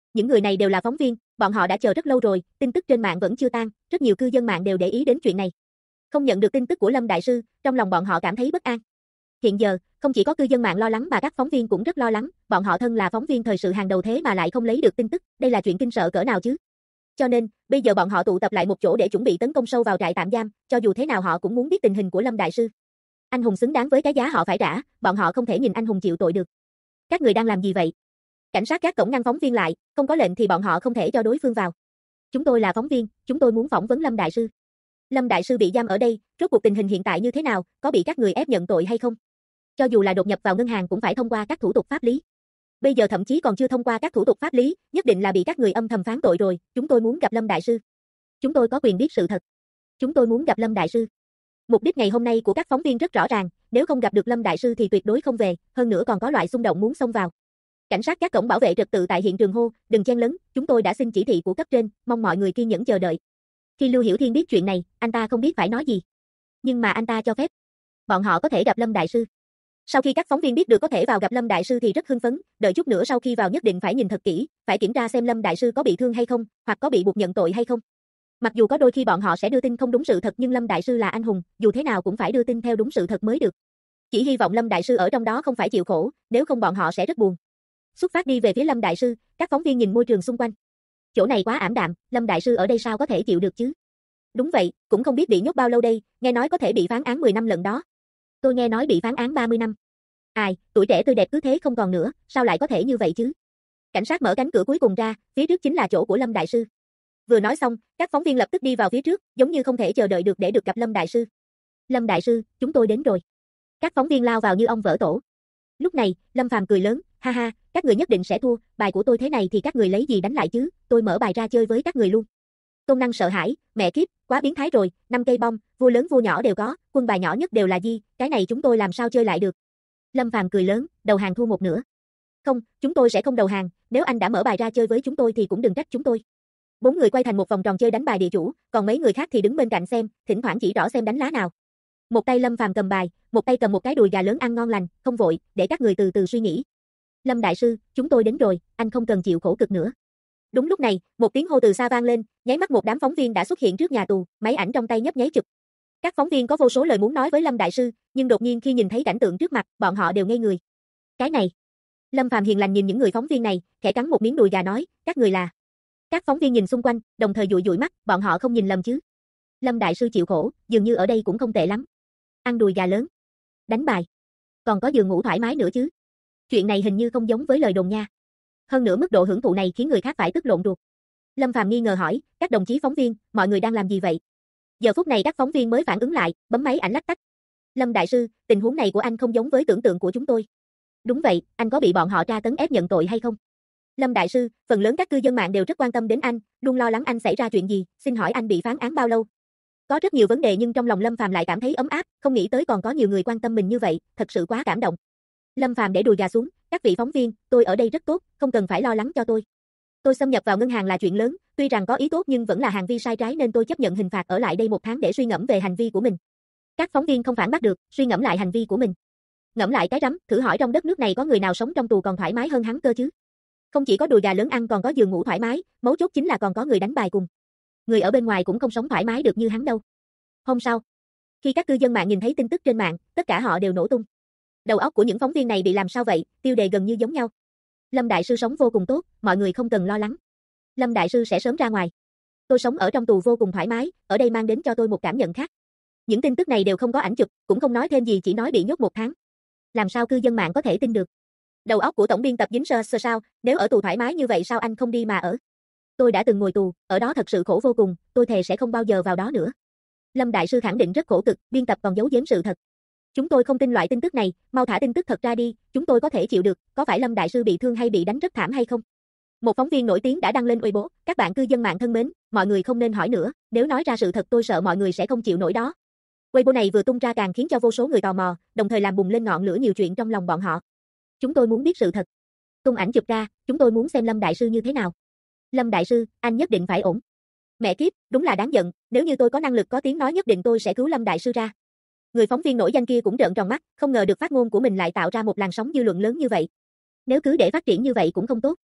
Những người này đều là phóng viên, bọn họ đã chờ rất lâu rồi, tin tức trên mạng vẫn chưa tan, rất nhiều cư dân mạng đều để ý đến chuyện này. Không nhận được tin tức của Lâm đại sư, trong lòng bọn họ cảm thấy bất an. Hiện giờ, không chỉ có cư dân mạng lo lắng mà các phóng viên cũng rất lo lắng, bọn họ thân là phóng viên thời sự hàng đầu thế mà lại không lấy được tin tức, đây là chuyện kinh sợ cỡ nào chứ? Cho nên, bây giờ bọn họ tụ tập lại một chỗ để chuẩn bị tấn công sâu vào trại tạm giam, cho dù thế nào họ cũng muốn biết tình hình của Lâm đại sư. Anh hùng xứng đáng với cái giá họ phải trả, bọn họ không thể nhìn anh hùng chịu tội được. Các người đang làm gì vậy? Cảnh sát gác cổng ngăn phóng viên lại, không có lệnh thì bọn họ không thể cho đối phương vào. Chúng tôi là phóng viên, chúng tôi muốn phỏng vấn Lâm đại sư. Lâm đại sư bị giam ở đây, rốt cuộc tình hình hiện tại như thế nào, có bị các người ép nhận tội hay không? Cho dù là đột nhập vào ngân hàng cũng phải thông qua các thủ tục pháp lý. Bây giờ thậm chí còn chưa thông qua các thủ tục pháp lý, nhất định là bị các người âm thầm phán tội rồi, chúng tôi muốn gặp Lâm đại sư. Chúng tôi có quyền biết sự thật. Chúng tôi muốn gặp Lâm đại sư. Mục đích ngày hôm nay của các phóng viên rất rõ ràng, nếu không gặp được Lâm đại sư thì tuyệt đối không về, hơn nữa còn có loại xung động muốn xông vào. Cảnh sát gác cổng bảo vệ trật tự tại hiện trường hô, đừng chen lấn, chúng tôi đã xin chỉ thị của cấp trên, mong mọi người kiên nhẫn chờ đợi. Khi Lưu Hiểu Thiên biết chuyện này, anh ta không biết phải nói gì. Nhưng mà anh ta cho phép. Bọn họ có thể gặp Lâm đại sư. Sau khi các phóng viên biết được có thể vào gặp Lâm đại sư thì rất hưng phấn, đợi chút nữa sau khi vào nhất định phải nhìn thật kỹ, phải kiểm tra xem Lâm đại sư có bị thương hay không, hoặc có bị buộc nhận tội hay không. Mặc dù có đôi khi bọn họ sẽ đưa tin không đúng sự thật nhưng Lâm đại sư là anh hùng, dù thế nào cũng phải đưa tin theo đúng sự thật mới được. Chỉ hy vọng Lâm đại sư ở trong đó không phải chịu khổ, nếu không bọn họ sẽ rất buồn. Xuất phát đi về phía Lâm đại sư, các phóng viên nhìn môi trường xung quanh. Chỗ này quá ảm đạm, Lâm đại sư ở đây sao có thể chịu được chứ? Đúng vậy, cũng không biết bị nhốt bao lâu đây, nghe nói có thể bị phán án 10 năm lận đó. Tôi nghe nói bị phán án 30 năm. Ai, tuổi trẻ tươi đẹp cứ thế không còn nữa, sao lại có thể như vậy chứ? Cảnh sát mở cánh cửa cuối cùng ra, phía trước chính là chỗ của Lâm đại sư. Vừa nói xong, các phóng viên lập tức đi vào phía trước, giống như không thể chờ đợi được để được gặp Lâm đại sư. Lâm đại sư, chúng tôi đến rồi. Các phóng viên lao vào như ong vỡ tổ. Lúc này, Lâm Phàm cười lớn, ha ha, các người nhất định sẽ thua, bài của tôi thế này thì các người lấy gì đánh lại chứ, tôi mở bài ra chơi với các người luôn. Tôn Năng sợ hãi, mẹ kiếp, quá biến thái rồi, 5 cây bom, vua lớn vua nhỏ đều có, quân bài nhỏ nhất đều là gì, cái này chúng tôi làm sao chơi lại được. Lâm Phàm cười lớn, đầu hàng thua một nửa. Không, chúng tôi sẽ không đầu hàng, nếu anh đã mở bài ra chơi với chúng tôi thì cũng đừng trách chúng tôi. 4 người quay thành một vòng tròn chơi đánh bài địa chủ, còn mấy người khác thì đứng bên cạnh xem, thỉnh thoảng chỉ rõ xem đánh lá nào. Một tay Lâm Phàm cầm bài, một tay cầm một cái đùi gà lớn ăn ngon lành, không vội, để các người từ từ suy nghĩ. Lâm đại sư, chúng tôi đến rồi, anh không cần chịu khổ cực nữa. Đúng lúc này, một tiếng hô từ xa vang lên, nháy mắt một đám phóng viên đã xuất hiện trước nhà tù, máy ảnh trong tay nhấp nháy chụp. Các phóng viên có vô số lời muốn nói với Lâm đại sư, nhưng đột nhiên khi nhìn thấy cảnh tượng trước mặt, bọn họ đều ngây người. Cái này. Lâm Phàm hiền lành nhìn những người phóng viên này, khẽ cắn một miếng đùi gà nói, các người là. Các phóng viên nhìn xung quanh, đồng thời dụi dụi mắt, bọn họ không nhìn lầm chứ. Lâm đại sư chịu khổ, dường như ở đây cũng không tệ lắm. Ăn đùi gà lớn, đánh bài, còn có giường ngủ thoải mái nữa chứ. Chuyện này hình như không giống với lời đồn nha. Hơn nữa mức độ hưởng thụ này khiến người khác phải tức lộn ruột. Lâm Phàm nghi ngờ hỏi, các đồng chí phóng viên, mọi người đang làm gì vậy? Giờ phút này các phóng viên mới phản ứng lại, bấm máy ảnh lách tách. Lâm đại sư, tình huống này của anh không giống với tưởng tượng của chúng tôi. Đúng vậy, anh có bị bọn họ tra tấn ép nhận tội hay không? Lâm đại sư, phần lớn các cư dân mạng đều rất quan tâm đến anh, luôn lo lắng anh xảy ra chuyện gì, xin hỏi anh bị phán án bao lâu? Có rất nhiều vấn đề nhưng trong lòng Lâm Phàm lại cảm thấy ấm áp, không nghĩ tới còn có nhiều người quan tâm mình như vậy, thật sự quá cảm động. Lâm Phàm để đùi gà xuống, các vị phóng viên, tôi ở đây rất tốt, không cần phải lo lắng cho tôi. Tôi xâm nhập vào ngân hàng là chuyện lớn, tuy rằng có ý tốt nhưng vẫn là hành vi sai trái nên tôi chấp nhận hình phạt ở lại đây 1 tháng để suy ngẫm về hành vi của mình. Các phóng viên không phản bác được, suy ngẫm lại hành vi của mình. Ngẫm lại cái rắm, thử hỏi trong đất nước này có người nào sống trong tù còn thoải mái hơn hắn cơ chứ? Không chỉ có đùi gà lớn ăn còn có giường ngủ thoải mái, mấu chốt chính là còn có người đánh bài cùng. Người ở bên ngoài cũng không sống thoải mái được như hắn đâu. Hôm sau, khi các cư dân mạng nhìn thấy tin tức trên mạng, tất cả họ đều nổ tung. Đầu óc của những phóng viên này bị làm sao vậy, tiêu đề gần như giống nhau. Lâm đại sư sống vô cùng tốt, mọi người không cần lo lắng. Lâm đại sư sẽ sớm ra ngoài. Tôi sống ở trong tù vô cùng thoải mái, ở đây mang đến cho tôi một cảm nhận khác. Những tin tức này đều không có ảnh chụp, cũng không nói thêm gì chỉ nói bị nhốt 1 tháng. Làm sao cư dân mạng có thể tin được? Đầu óc của tổng biên tập dính sơ sao, nếu ở tù thoải mái như vậy sao anh không đi mà ở? Tôi đã từng ngồi tù, ở đó thật sự khổ vô cùng, tôi thề sẽ không bao giờ vào đó nữa. Lâm đại sư khẳng định rất khổ cực, biên tập còn giấu giếm sự thật. Chúng tôi không tin loại tin tức này, mau thả tin tức thật ra đi, chúng tôi có thể chịu được, có phải Lâm đại sư bị thương hay bị đánh rất thảm hay không? Một phóng viên nổi tiếng đã đăng lên Weibo, các bạn cư dân mạng thân mến, mọi người không nên hỏi nữa, nếu nói ra sự thật tôi sợ mọi người sẽ không chịu nổi đó. Weibo này vừa tung ra càng khiến cho vô số người tò mò, đồng thời làm bùng lên ngọn lửa nhiều chuyện trong lòng bọn họ. Chúng tôi muốn biết sự thật. Tung ảnh chụp ra, chúng tôi muốn xem Lâm đại sư như thế nào. Lâm đại sư, anh nhất định phải ổn. Mẹ kiếp, đúng là đáng giận, nếu như tôi có năng lực có tiếng nói nhất định tôi sẽ cứu Lâm đại sư ra. Người phóng viên nổi danh kia cũng trợn tròn mắt, không ngờ được phát ngôn của mình lại tạo ra một làn sóng dư luận lớn như vậy. Nếu cứ để phát triển như vậy cũng không tốt.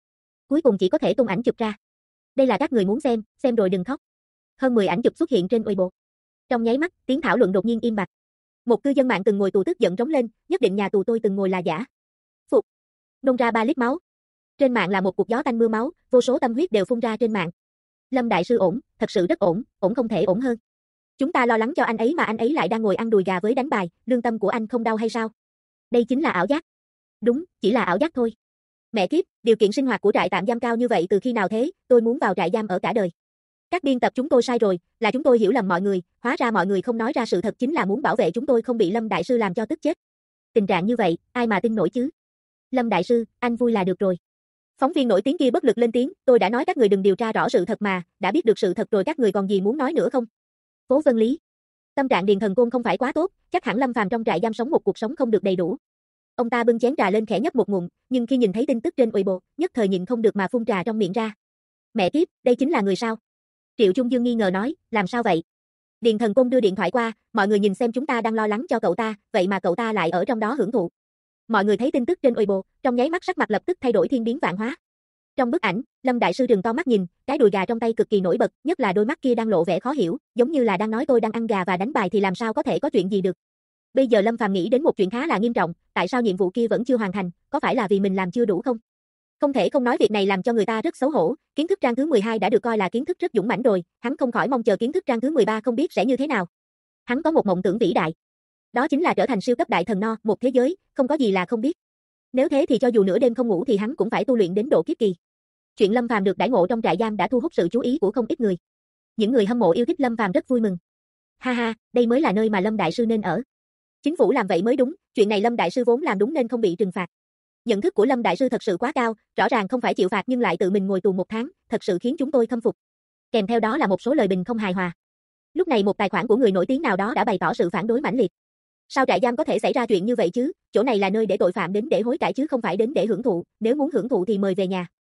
cuối cùng chỉ có thể tung ảnh chụp ra. Đây là các người muốn xem rồi đừng khóc. Hơn 10 ảnh chụp xuất hiện trên Weibo. Trong nháy mắt, tiếng thảo luận đột nhiên im bặt. Một cư dân mạng từng ngồi tù tức giận trống lên, nhất định nhà tù tôi từng ngồi là giả. Phục. Nôn ra 3 lít máu. Trên mạng là một cuộc gió tanh mưa máu, vô số tâm huyết đều phun ra trên mạng. Lâm đại sư ổn, thật sự rất ổn, ổn không thể ổn hơn. Chúng ta lo lắng cho anh ấy mà anh ấy lại đang ngồi ăn đùi gà với đánh bài, lương tâm của anh không đau hay sao? Đây chính là ảo giác. Đúng, chỉ là ảo giác thôi. Mẹ kiếp, điều kiện sinh hoạt của trại tạm giam cao như vậy từ khi nào thế, tôi muốn vào trại giam ở cả đời. Các biên tập chúng tôi sai rồi, là chúng tôi hiểu lầm mọi người, hóa ra mọi người không nói ra sự thật chính là muốn bảo vệ chúng tôi không bị Lâm đại sư làm cho tức chết. Tình trạng như vậy, ai mà tin nổi chứ? Lâm đại sư, anh vui là được rồi. Phóng viên nổi tiếng kia bất lực lên tiếng, tôi đã nói các người đừng điều tra rõ sự thật mà, đã biết được sự thật rồi các người còn gì muốn nói nữa không? Phố Vân Lý. Tâm trạng Điền Thần Côn không phải quá tốt, chắc hẳn Lâm Phàm trong trại giam sống một cuộc sống không được đầy đủ. Ông ta bưng chén trà lên khẽ nhấp một ngụm, nhưng khi nhìn thấy tin tức trên Weibo, nhất thời nhịn không được mà phun trà trong miệng ra. Mẹ kiếp, đây chính là người sao? Triệu Trung Dương nghi ngờ nói, làm sao vậy? Điền Thần Côn đưa điện thoại qua, mọi người nhìn xem chúng ta đang lo lắng cho cậu ta, vậy mà cậu ta lại ở trong đó hưởng thụ. Mọi người thấy tin tức trên Weibo, trong nháy mắt sắc mặt lập tức thay đổi thiên biến vạn hóa. Trong bức ảnh, Lâm đại sư trừng to mắt nhìn, cái đùi gà trong tay cực kỳ nổi bật, nhất là đôi mắt kia đang lộ vẻ khó hiểu, giống như là đang nói tôi đang ăn gà và đánh bài thì làm sao có thể có chuyện gì được. Bây giờ Lâm Phàm nghĩ đến một chuyện khá là nghiêm trọng, tại sao nhiệm vụ kia vẫn chưa hoàn thành, có phải là vì mình làm chưa đủ không? Không thể không nói việc này làm cho người ta rất xấu hổ, kiến thức trang thứ 12 đã được coi là kiến thức rất dũng mãnh rồi, hắn không khỏi mong chờ kiến thức trang thứ 13 không biết sẽ như thế nào. Hắn có một mộng tưởng vĩ đại. Đó chính là trở thành siêu cấp đại thần no, một thế giới, không có gì là không biết. Nếu thế thì cho dù nửa đêm không ngủ thì hắn cũng phải tu luyện đến độ kiếp kỳ. Chuyện Lâm Phàm được đãi ngộ trong trại giam đã thu hút sự chú ý của không ít người. Những người hâm mộ yêu thích Lâm Phàm rất vui mừng. Ha ha, đây mới là nơi mà Lâm đại sư nên ở. Chính phủ làm vậy mới đúng, chuyện này Lâm đại sư vốn làm đúng nên không bị trừng phạt. Nhận thức của Lâm đại sư thật sự quá cao, rõ ràng không phải chịu phạt nhưng lại tự mình ngồi tù 1 tháng, thật sự khiến chúng tôi khâm phục. Kèm theo đó là một số lời bình không hài hòa. Lúc này một tài khoản của người nổi tiếng nào đó đã bày tỏ sự phản đối mãnh liệt. Sao trại giam có thể xảy ra chuyện như vậy chứ, chỗ này là nơi để tội phạm đến để hối cải chứ không phải đến để hưởng thụ, nếu muốn hưởng thụ thì mời về nhà.